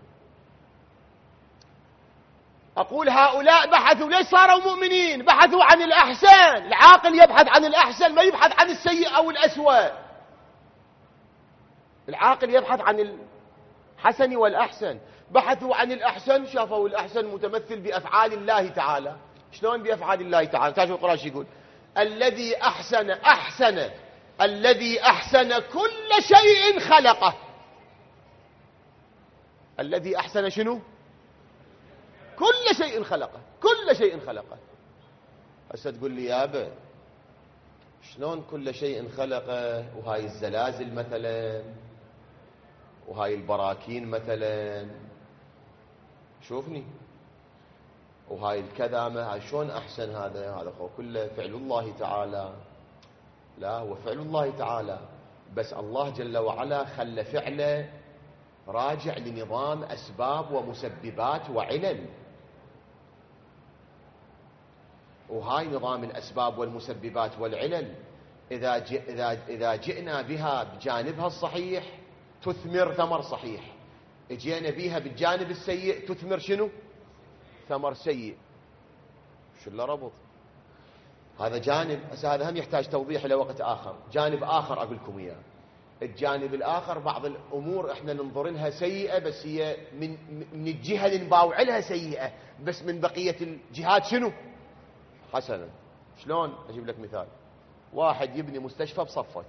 أقول هؤلاء بحثوا، ليش صاروا مؤمنين؟ بحثوا عن الأحسن. العاقل يبحث عن الأحسن، ما يبحث عن السيء أو الأسوأ. العاقل يبحث عن الحسن والأحسن. بحثوا عن الأحسن، شافوا الأحسن متمثل بأفعال الله تعالى. شلون بأفعال الله تعالى؟ تعالوا القرآن شو يقول؟ الذي أحسن الذي أحسن كل شيء خلقه. الذي أحسن شنو؟ كل شيء خلقه، كل شيء خلقه. هسه تقول لي يابا شلون كل شيء خلقه؟ وهاي الزلازل مثلا، وهاي البراكين مثلا، شوفني، وهاي الكذامة، هاي شلون أحسن؟ هذا كله فعل الله تعالى. لا، هو فعل الله تعالى، بس الله جل وعلا خلى فعله راجع لنظام أسباب ومسببات وعلل. وهاي نظام الأسباب والمسببات والعلل إذا جئنا بها بجانبها الصحيح تثمر ثمر صحيح، اجينا بها بالجانب السيء تثمر شنو؟ ثمر سيء. شو اللي ربط؟ هذا جانب، هذا هم يحتاج توضيح لوقت آخر. جانب آخر أقول لكم إياه. الجانب الآخر بعض الأمور إحنا ننظر لها سيئة، بس هي من الجهة اللي نباوع لها سيئة، بس من بقية الجهات شنو؟ حسنا. شلون؟ أجيب لك مثال. واحد يبني مستشفى بصفك،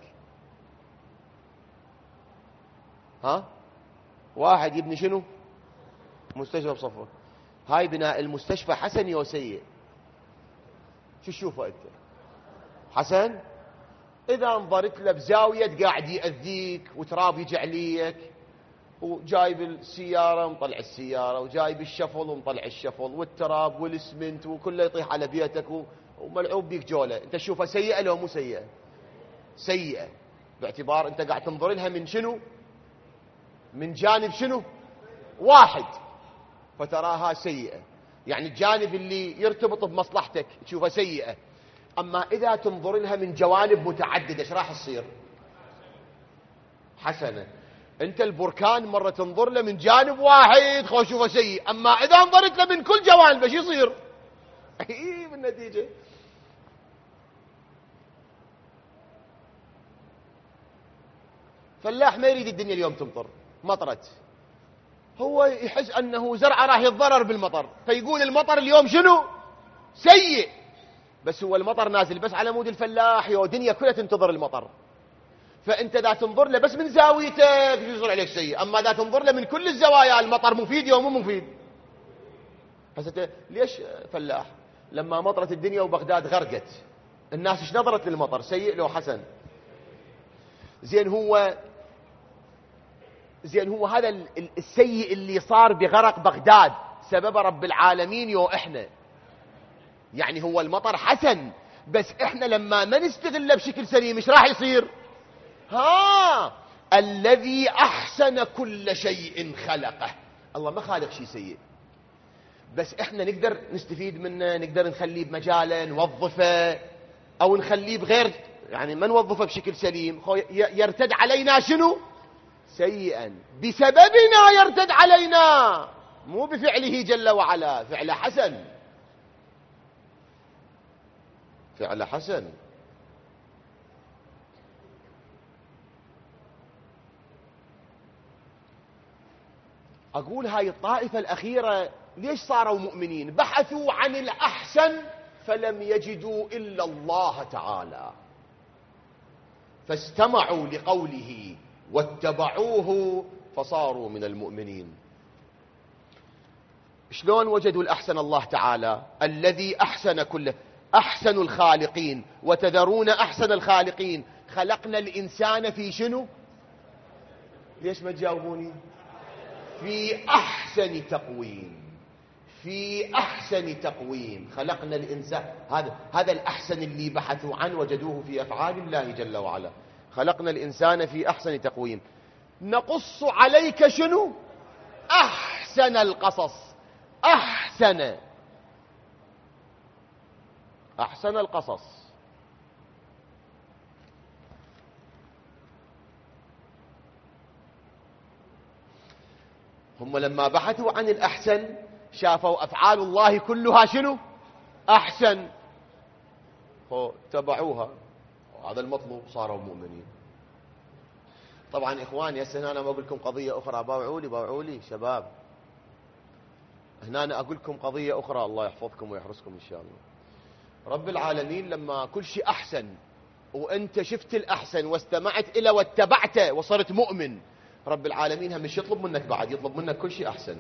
ها؟ واحد يبني شنو؟ مستشفى بصفك. هاي بناء المستشفى حسن أو سيء؟ شو تشوفه أنت؟ حسن؟ إذا انظرت له بزاوية قاعد يأذيك وتراب يجي عليك، وجايب السيارة ومطلع السيارة، وجايب الشفل ومطلع الشفل، والتراب والاسمنت وكله يطيح على بيتك وملعوب بيك جولة، أنت تشوفها سيئة لو مو سيئة؟ سيئة، باعتبار أنت قاعد تنظر لها من شنو؟ من جانب شنو؟ واحد، فتراها سيئة. يعني الجانب اللي يرتبط بمصلحتك تشوفها سيئة. أما إذا تنظر لها من جوانب متعددة ايش راح تصير؟ حسنة. أنت البركان مرة تنظر له من جانب واحد خو شوفه سيء، أما إذا انظرت له من كل جوانب ايش يصير؟ بالنتيجة فلاح ما يريد الدنيا اليوم تمطر، مطرت، هو يحس أنه زرعه راح يتضرر بالمطر، فيقول المطر اليوم شنو؟ سيء. بس هو المطر نازل بس على مود الفلاح، يا دنيا كلها تنتظر المطر. فأنت إذا تنظر له بس من زاويتك يصير عليك سيء، أما إذا تنظر له من كل الزوايا المطر مفيد يوم مو مفيد. هسه ليش فلاح لما مطرت الدنيا وبغداد غرقت الناس ايش نظرت للمطر؟ سيء لو حسن؟ زين هو هذا السيء اللي صار بغرق بغداد سبب رب العالمين يو احنا. يعني هو المطر حسن، بس احنا لما ما نستغله بشكل سليم ايش راح يصير؟ الذي احسن كل شيء خلقه. الله ما خالق شيء سيء، بس احنا نقدر نستفيد منه، نقدر نخليه بمجاله نوظفه، او نخليه بغير، يعني ما نوظفه بشكل سليم يرتد علينا شنو؟ سيئا. بسببنا يرتد علينا، مو بفعله جل وعلا. فعل حسن، فعل حسن. أقول هاي الطائفة الأخيرة ليش صاروا مؤمنين؟ بحثوا عن الأحسن فلم يجدوا إلا الله تعالى، فاستمعوا لقوله واتبعوه فصاروا من المؤمنين. شلون وجدوا الأحسن؟ الله تعالى الذي أحسن كله، أحسن الخالقين. وتذرون أحسن الخالقين. خلقنا الإنسان في شنو؟ ليش ما تجاوبوني؟ في أحسن تقويم. في أحسن تقويم خلقنا الإنسان. هذا الأحسن اللي بحثوا عنه وجدوه في أفعال الله جل وعلا. خلقنا الإنسان في أحسن تقويم. نقص عليك شنو؟ أحسن القصص. أحسن القصص. هم لما بحثوا عن الأحسن شافوا أفعال الله كلها شنو؟ أحسن، تبعوها. هذا المطلوب، صاروا مؤمنين. طبعا إخواني هسه أنا أقول لكم قضية أخرى. باوعوا لي شباب. هنا أنا أقول لكم قضية أخرى، الله يحفظكم ويحرسكم إن شاء الله. رب العالمين لما كل شيء أحسن وأنت شفت الأحسن واستمعت إلى واتبعته وصرت مؤمن، رب العالمين هم مش يطلب منك بعد، يطلب منك كل شيء أحسن.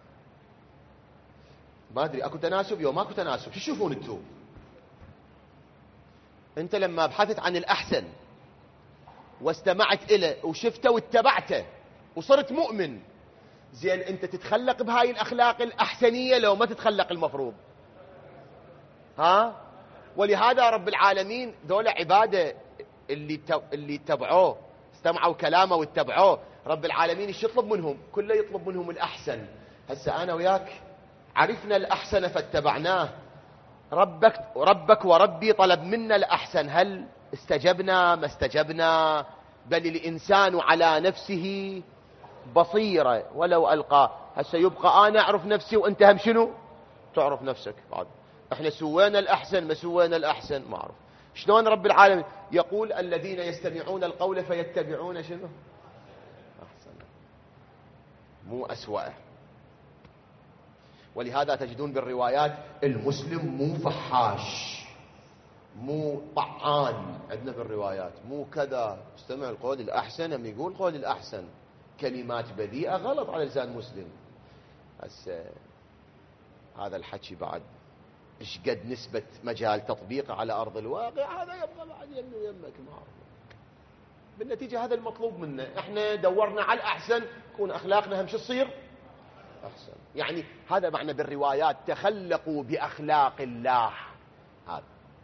ما أدري أكو تناسب يوم ماكو تناسب. شو تشوفون انتم؟ أنت لما بحثت عن الأحسن واستمعت إليه وشفته واتبعته وصرت مؤمن، زين أنت تتخلق بهاي الأخلاق الأحسنية لو ما تتخلق المفروض؟ ولهذا رب العالمين دول عبادة اللي اتبعوه، استمعوا كلامه واتبعوه، رب العالمين ايش يطلب منهم؟ كله يطلب منهم الأحسن. هسه أنا وياك عرفنا الأحسن فاتبعناه. ربك وربي طلب منا الأحسن، هل استجبنا ما استجبنا؟ بل الإنسان على نفسه بصيرة ولو ألقى. هسه يبقى أنا أعرف نفسي وأنت هم شنو؟ تعرف نفسك. بعد احنا سوينا الأحسن ما سوينا الأحسن ما أعرف. شلون رب العالمين يقول الذين يستمعون القول فيتبعون شنو؟ أحسن، مو أسوأ. ولهذا تجدون بالروايات المسلم مو فحاش، مو طعان. عندنا بالروايات مو كذا، استمع القول الأحسن. هم يقول قول الأحسن كلمات بذيئة غلط على لسان مسلم. هسه هذا الحكي بعد ايش قد نسبة مجال تطبيقه على أرض الواقع؟ هذا يبقى بعد يمي ويمك ما أعرف. بالنتيجة هذا المطلوب منا. احنا دورنا على الأحسن، تكون أخلاقنا هم شو تصير؟ أحسن. يعني هذا معنى بالروايات تخلقوا بأخلاق الله. هذا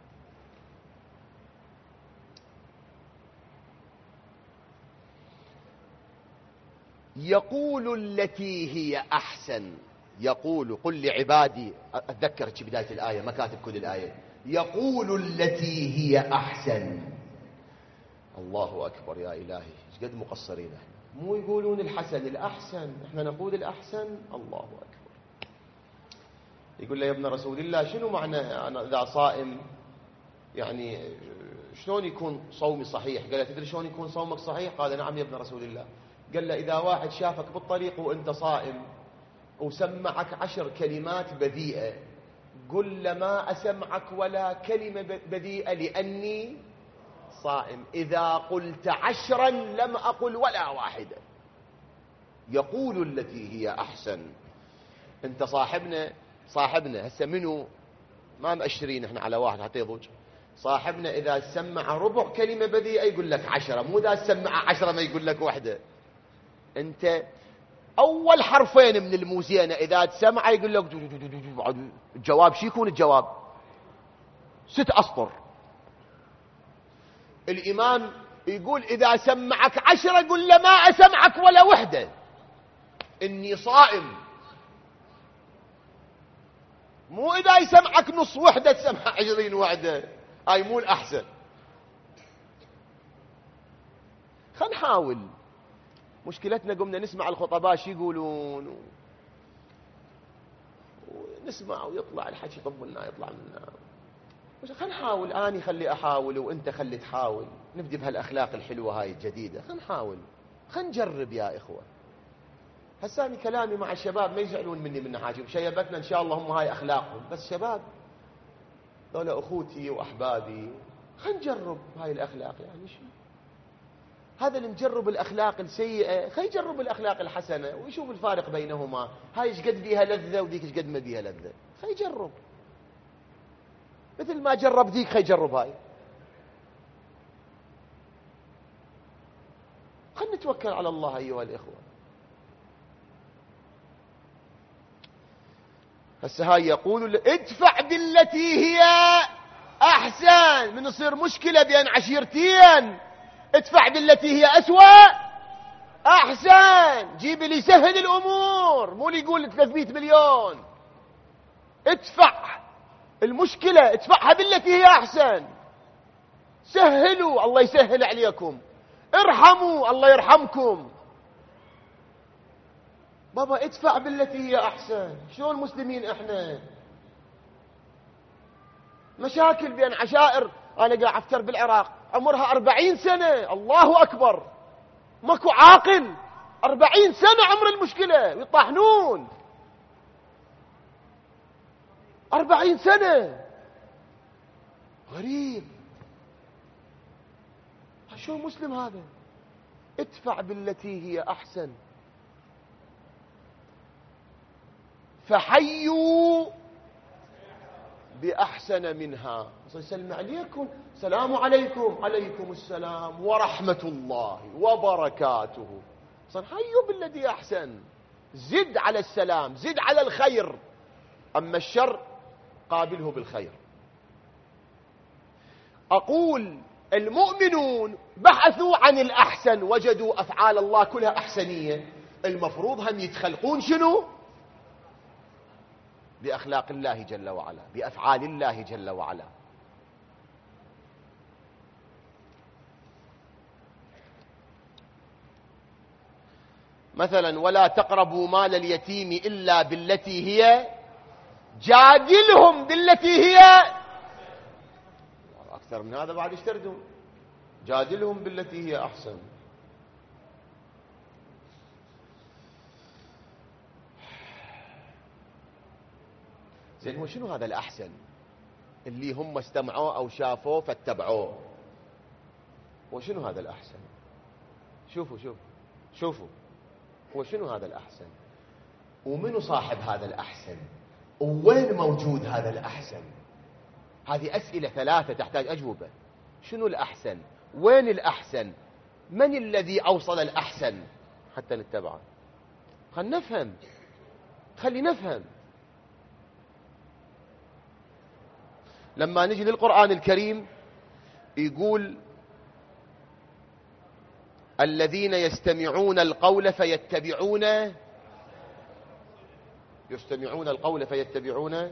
يقول التي هي أحسن. يقول قل لعبادي، أتذكر بداية الآية ما كاتب كل الآية. يقول التي هي أحسن. الله أكبر يا إلهي، ايش قد مقصرين احنا. مو يقولون الحسن الأحسن، احنا نقول الأحسن. الله أكبر. يقول له يا ابن رسول الله شنو معنى أنا إذا صائم يعني شلون يكون صومي صحيح؟ قال له تدري شلون يكون صومك صحيح؟ قال نعم يا ابن رسول الله. قال له إذا واحد شافك بالطريق وأنت صائم وسمعك 10 كلمات بذيئة، قل له ما أسمعك ولا كلمة بذيئة لأني صائم. إذا قلت 10 لم أقل ولا واحدة. يقول التي هي أحسن. أنت صاحبنا هسه منو ما مأشرين احنا على واحد حتى يضوج. صاحبنا إذا سمع ربع كلمة بذيئة يقول لك 10، مو إذا سمع 10 ما يقول لك واحدة. أنت أول حرفين من الموزينة إذا تسمع يقول لك الجواب شو يكون؟ الجواب 6 أسطر. الإمام يقول إذا سمعك 10 قل له ما أسمعك ولا وحدة إني صائم. مو إذا يسمعك نص وحدة تسمع 20 وحدة، هاي مو الأحسن. خلينا نحاول. مشكلتنا قمنا نسمع الخطباء شو يقولون ونسمع ويطلع الحكي طب لنا يطلع لنا. خلينا نحاول. أنا خلي أحاول وأنت خلي تحاول. نبدي بهالأخلاق الحلوة هاي الجديدة. خلينا نحاول، خلينا نجرب يا إخوة. هساني كلامي مع الشباب ما يزعلون مني من حاجة، شيبتنا إن شاء الله هم هاي أخلاقهم، بس شباب ذولا أخوتي وأحبابي، خلينا نجرب هاي الأخلاق. يعني شو هذا اللي مجرب الأخلاق السيئة، خلينا نجرب الأخلاق الحسنة ويشوف الفارق بينهما. هاي ايش قد بيها لذة وديك ايش قد ما بيها لذة، خلينا نجرب مثل ما جرب ذيك، خلينا نجرب هاي. خلينا نتوكل على الله أيها الإخوة. هسه هاي يقول ادفع بالتي هي أحسن، من يصير مشكلة بين عشيرتين ادفع بالتي هي أسوأ أحسن. جيب اللي يسهل الأمور، مو اللي يقول 300 مليون. ادفع المشكلة، ادفعها بالتي هي أحسن. سهلوا، الله يسهل عليكم. ارحموا، الله يرحمكم. بابا ادفع بالتي هي أحسن. شلون المسلمين احنا؟ مشاكل بين عشائر. أنا قاعد أفتر بالعراق عمرها 40 سنة، الله أكبر، ماكو عاقل. 40 سنة عمر المشكلة ويطاحنون. 40 سنة، غريب. شو مسلم هذا؟ ادفع بالتي هي أحسن فحيوا بأحسن منها. سلم عليكم، سلام عليكم. عليكم السلام ورحمة الله وبركاته. حيوا بالذي أحسن، زد على السلام، زد على الخير. أما الشر قابله بالخير. أقول المؤمنون بحثوا عن الأحسن، وجدوا أفعال الله كلها أحسنية. المفروض هم يتخلقون شنو؟ بأخلاق الله جل وعلا، بأفعال الله جل وعلا. مثلا ولا تقربوا مال اليتيم إلا بالتي هي، جادلهم بالتي هي أكثر من هذا بعد اشتردوا. جادلهم بالتي هي أحسن. زين هو شنو هذا الأحسن اللي هم استمعوه أو شافوه فاتبعوه؟ وشنو هذا الأحسن؟ شوفوا هو شنو هذا الأحسن؟ ومنو صاحب هذا الأحسن؟ ووين موجود هذا الأحسن؟ هذه أسئلة 3 تحتاج أجوبة. شنو الأحسن؟ وين الأحسن؟ من الذي أوصل الأحسن حتى نتبعه؟ خلي نفهم. لما نجي للقرآن الكريم يقول الذين يستمعون القول فيتبعون.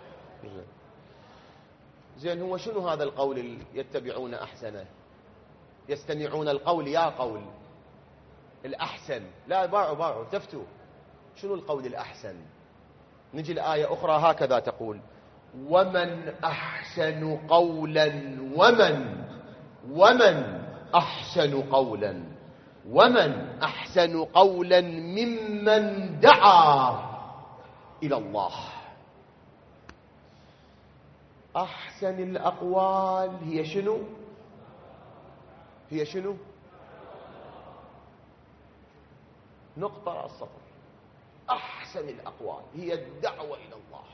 زين هو شنو هذا القول اللي يتبعون أحسنه؟ يستمعون القول، يا قول الأحسن. لا باعوا تفتوا شنو القول الأحسن. نجي لآية أخرى هكذا تقول ومن أحسن قولا ومن أحسن قولا ممن دعا إلى الله. أحسن الأقوال هي شنو؟ نقطة على السطر. أحسن الأقوال هي الدعوة إلى الله.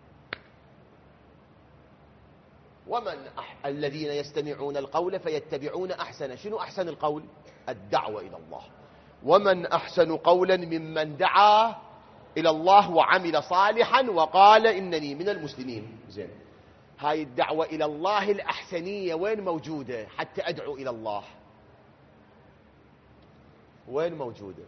الذين يستمعون القول فيتبعون أحسن. شنو أحسن القول؟ الدعوة إلى الله. ومن أحسن قولا ممن دعا إلى الله وعمل صالحا وقال إنني من المسلمين. زين هاي الدعوة إلى الله الأحسنية وين موجودة حتى أدعو إلى الله؟ وين موجودة؟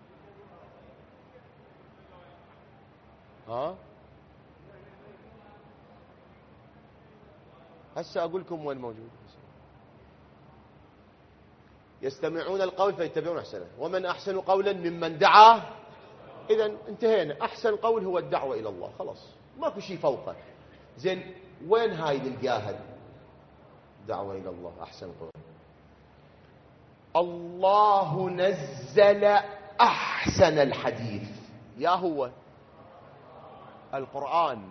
هسه أقول لكم وين موجود. يستمعون القول فيتبعون أحسنه. ومن أحسن قولا ممن دعا. إذن انتهينا. أحسن قول هو الدعوة إلى الله، خلاص ماكو شيء فوقه. زين وين هاي نلقاها؟ دعوة إلى الله أحسن قول. الله نزل أحسن الحديث يا هو القرآن.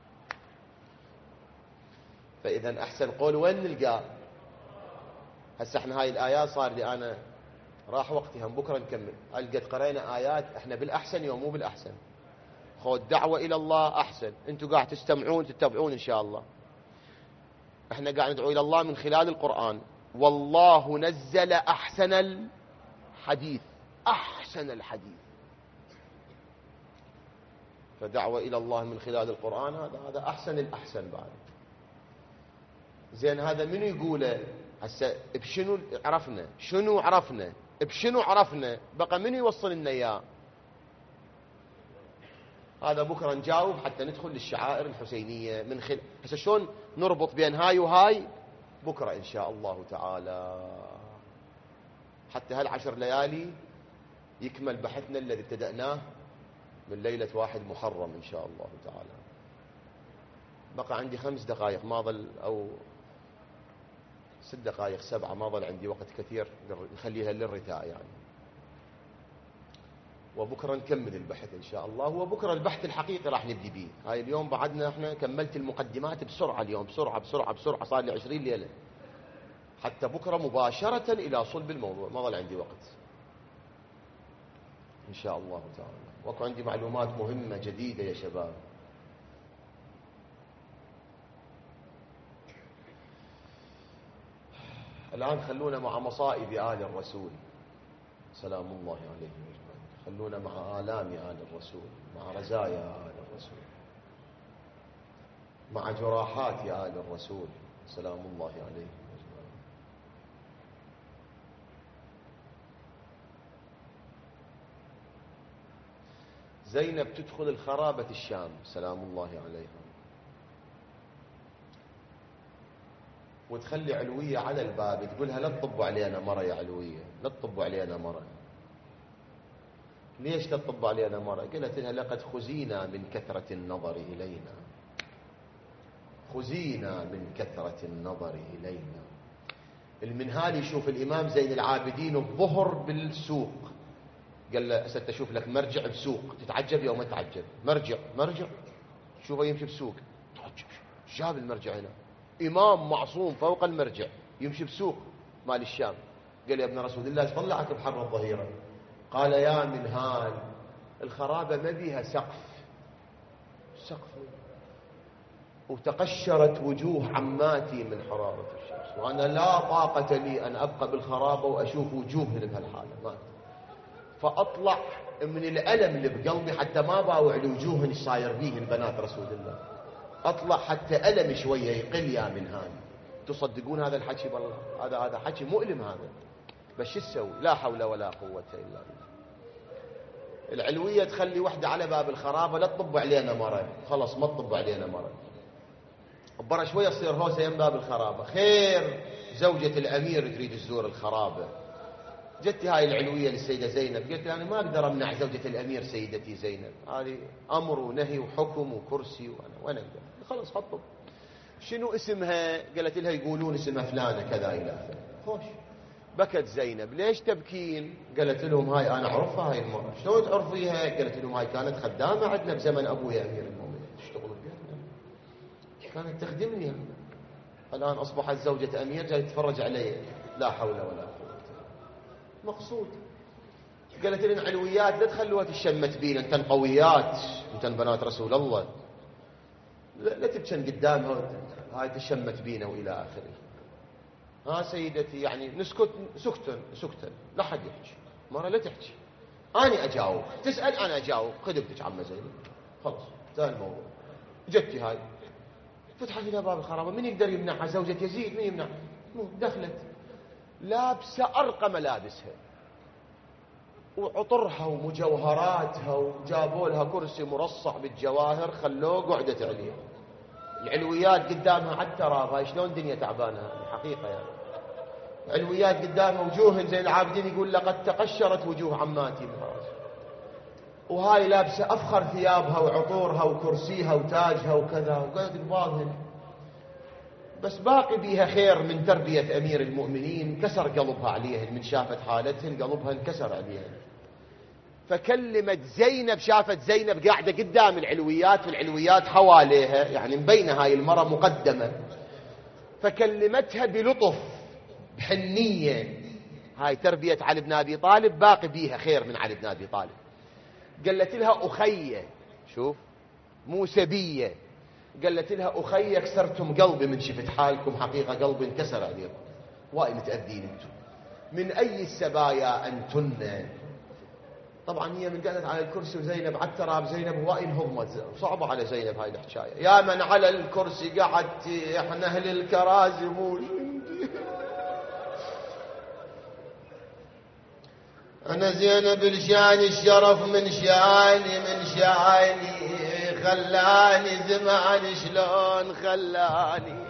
فإذا أحسن قول وين نلقاه؟ هسه احنا هاي الآيات صار لي أنا راح وقتها، بكرة نكمل. قد قرينا آيات احنا بالأحسن يوم مو بالأحسن. خذ دعوة إلى الله أحسن، أنتوا قاعد تستمعون تتبعون إن شاء الله. احنا قاعد ندعو إلى الله من خلال القرآن. والله نزل أحسن الحديث، أحسن الحديث. فدعوة إلى الله من خلال القرآن هذا أحسن الأحسن بعد. زين هذا منو يقوله؟ هسه بشنو عرفنا؟ شنو عرفنا؟ بشنو عرفنا؟ بقى منو يوصل لنا إياه؟ هذا بكرة نجاوب حتى ندخل للشعائر الحسينية من خلال. هسه شلون نربط بين هاي وهاي؟ بكرة إن شاء الله تعالى، حتى هالعشر ليالي يكمل بحثنا الذي ابتدأناه من ليلة 1 محرم إن شاء الله تعالى. بقى عندي 5 دقائق ما ظل، أو 6 دقائق 7، ما ظل عندي وقت كثير نخليها للرثاء يعني. وبكرة نكمل البحث إن شاء الله. وبكرة البحث الحقيقي راح نبدي به. هاي اليوم بعدنا احنا كملت المقدمات بسرعة اليوم، بسرعة صار لي 20 ليلة، حتى بكرة مباشرة إلى صلب الموضوع. ما ظل عندي وقت إن شاء الله تعالى. وكو عندي معلومات مهمة جديدة يا شباب. الآن خلونا مع مصائب آل الرسول سلام الله عليه أجمعين. خلونا مع آلام آل الرسول، مع رزايا آل الرسول، مع جراحات آل الرسول سلام الله عليه أجمعين. زينب تدخل الخرابة الشام سلام الله عليها، وتخلي علوية على الباب تقولها لا تطبوا علينا مرة يا علوية، لا تطبوا علينا مرة. ليش تطبوا علينا مرة؟ قالت لها لقد خزينا من كثرة النظر إلينا، خزينا من كثرة النظر إلينا. المنهال يشوف الإمام زين العابدين الظهر بالسوق، قال له هسه تشوف لك مرجع بسوق، تتعجب يوم ما تتعجب. مرجع شوفه يمشي بسوق، تعجب جاب المرجع هنا، إمام معصوم فوق المرجع يمشي بسوق مال الشام. قال يا ابن رسول الله ايش طلعك بحر الظهيرة؟ قال يا منهال الخرابة ما بيها سقف وتقشرت وجوه عماتي من حرارة الشمس، وأنا لا طاقة لي أن أبقى بالخرابة وأشوف وجوههن بهالحالة. ما فأطلع من الألم اللي بقلبي حتى ما باوع لوجوههن ايش صاير بيهن بنات رسول الله. أطلع حتى ألم شوية يقل يا منهال. تصدقون هذا الحكي؟ بالله هذا حكي مؤلم هذا، بس شو تسوي؟ لا حول ولا قوة إلا بالله. العلوية تخلي وحدة على باب الخرابة لا تطب علينا مرة، خلص ما تطب علينا مرة. برا شوية تصير هوسة يم باب الخرابة. خير زوجة الأمير تريد تزور الخرابة. جت هاي العلوية للسيدة زينب قلت أنا ما أقدر أمنع زوجة الأمير سيدتي زينب، هذه أمر ونهي وحكم وكرسي وأنا أقدر. خلص خطب. شنو اسمها؟ قالت لها يقولون اسمها فلانة كذا إلى آخره. خوش. بكت زينب. ليش تبكين؟ قالت لهم هاي أنا أعرفها هاي المرأة. شلون تعرفيها؟ قالت لهم هاي كانت خدامة عندنا بزمن أبويا أمير المؤمنين، تشتغل بيتنا، كانت تخدمني. الآن أصبحت زوجة أمير جاي تتفرج علي. لا حول ولا قوة. مقصود. قالت لنا علويات لا تخلوها تشمت بينا، انتن قويات، انتن بنات رسول الله، لا تبكن قدامها هاي تشمت بينا وإلى آخره. سيدتي يعني نسكت سكتا لا حد يحكي. مرة لا تحكي، أنا أجاوب، تسأل أنا أجاوب. خدمتك عمة زينب، خلص انتهى الموضوع. جتي هاي فتحت لها باب الخرابة، من يقدر يمنعها؟ زوجة يزيد من يمنعها؟ دخلت لابسة أرقى ملابسها وعطرها ومجوهراتها، وجابوا لها كرسي مرصع بالجواهر خلوه قعدت عليه. العلويات قدامها على التراب. شلون دنيا تعبانة الحقيقة يعني. علويات قدامها وجوهن زي العابدين يقول لقد تقشرت وجوه عماتي من راسها، وهاي لابسة أفخر ثيابها وعطورها وكرسيها وتاجها وكذا، وقالت قبالهن. بس باقي بيها خير من تربية أمير المؤمنين. كسر قلبها عليهن من شافت حالتهن، قلبها انكسر عليهن. فكلمت زينب، شافت زينب قاعدة قدام العلويات والعلويات حواليها، يعني مبينة هاي المرة مقدمة، فكلمتها بلطف بحنية. هاي تربية علي بن أبي طالب، باقي بيها خير من علي بن أبي طالب. قالت لها أخية، شوف مو سبية، قالت لها أخية كسرتم قلبي من شفت حالكم، حقيقة قلبي انكسر عليكم، وايد متأذين انتم، من أي السبايا أنتن. طبعا هي من قعدت على الكرسي وزينب على التراب، زينب وايد هضمت، صعبة على زينب هاي الحكاية. يا من على الكرسي قعدتي، احنا أهل الكرازي مو جندي. أنا زينب الشان الشرف من شاني، من شاني خلاني زمان شلون خلاني،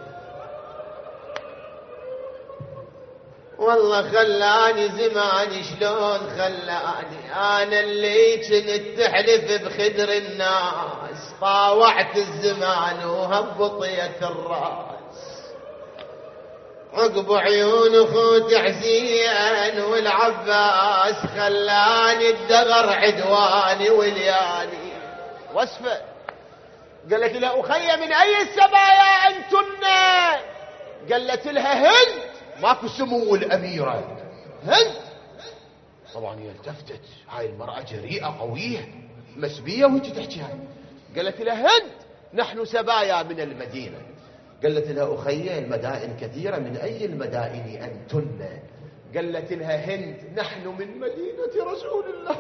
والله خلاني زمان شلون خلاني. أنا اللي كنت تحلف بخدر الناس، طاوعت الزمان وهبطيت الراس، عقب عيون اخوت حسين والعباس، خلاني الدغر عدواني ولياني. وصفه قالت لها أخي من أي السبايا أنتن؟ قالت لها هند، ماكو سمو الأميرة، هند. طبعا هي التفتت، هاي المرأة جريئة قوية مسبية وهي تحكي هاي. قالت لها هند نحن سبايا من المدينة. قالت لها أخي المدائن كثيرة، من أي المدائن أنتن؟ قالت لها هند نحن من مدينة رسول الله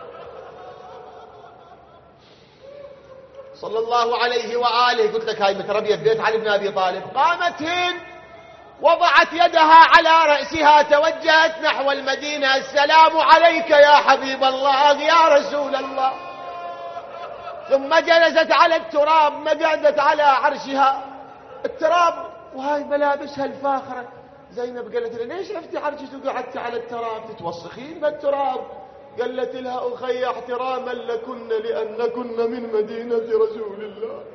صلى الله عليه وآله. قلت لك هاي متربية بيت علي بن أبي طالب. قامت هند وضعت يدها على رأسها، توجهت نحو المدينة، السلام عليك يا حبيب الله يا رسول الله. ثم جلست على التراب، مقعدت على عرشها التراب وهاي ملابسها الفاخرة. زينب قالت لها ليش رفتي عرشك وقعدتي على التراب تتوسخين بالتراب؟ قالت لها أخي احتراما لكن لأنكن من مدينة رسول الله.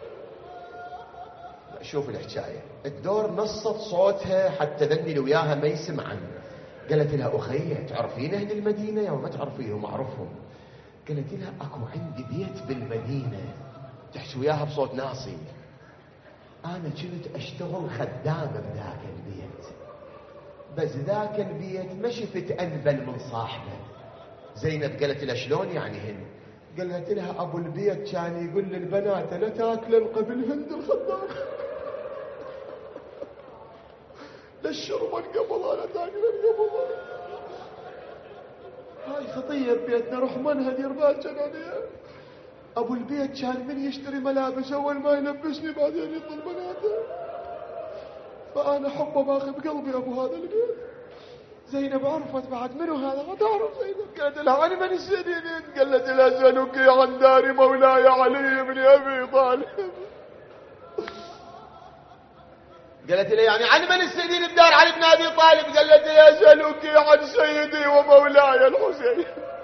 شوف الحكاية، الدور نصت صوتها حتى ذني اللي وياها ما يسمعن. قالت لها أخي تعرفين أهل المدينة يا ما تعرفيهم؟ أعرفهم. قالت لها أكو عندي بيت بالمدينة، تحكي وياها بصوت ناصي، أنا كنت أشتغل خدامة بذاك البيت، بس ذاك البيت ما شفت أنبل من صاحبه. زينب قالت لها شلون يعني هند؟ قالت لها أبو البيت كان يقول للبنات لا تاكلن قبل هند الخدام، لا الشربن قبل لا تاكلن قبل. هاي خطية ببيتنا، روح منها دير بالك عليها. أبو البيت كان من يشتري ملابس أول ما يلبسني بعدين يظل بناته، فأنا حبه باخي بقلبي أبو هذا البيت. زينب عرفت بعد منو هذا؟ ما تعرف زينب. قالت لها أنا من السنين؟ قالت لها أسألك عن دار مولاي علي بن أبي طالب. قالت لها يعني عن من السنين بدار علي بن أبي طالب؟ قالت لها أسألك عن سيدي ومولاي الحسين.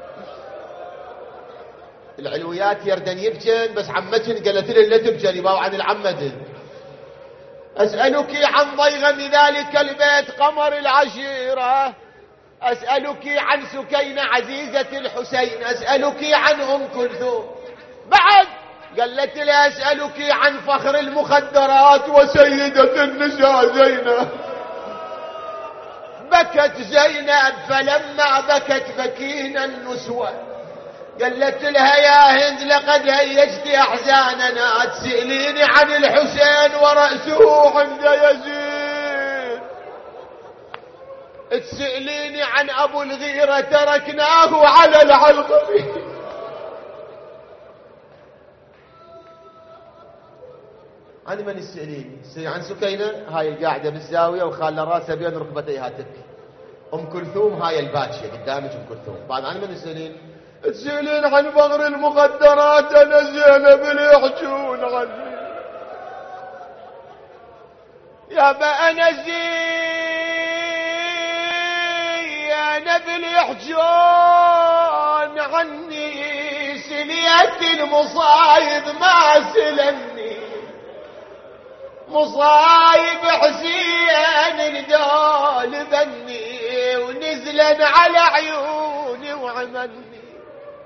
العلويات يردن يبكن، بس عمتن قالت لها لا تبكن يباو عن العمتن. أسألك عن ضيغم ذلك البيت قمر العشيرة، أسألك عن سكينة عزيزة الحسين، أسألك عن أم كلثوم. بعد قالت لها أسألك عن فخر المخدرات وسيدة النساء زينب. بكت زينب، فلما بكت بكينا النسوة. قالت لها يا هند لقد هيجت أحزاننا، تسأليني عن الحسين ورأسه عند يزيد، تسأليني عن أبو الغيرة تركناه على العلقم. عن من تسأليني؟ عن سكينة هاي القاعدة بالزاوية وخالة راسها بين ركبتيها تبكي. أم كلثوم هاي الباتشة قدامك أم كلثوم. بعد عن من تسألين؟ تسألين عن فقر المخدرات، أنا زينب اللي يحجون عني. يابا أنا زينب اللي يحجون عني، سليت المصايب ما سلمني، مصايب حسين الدول بني، ونزلا على عيوني وعمني.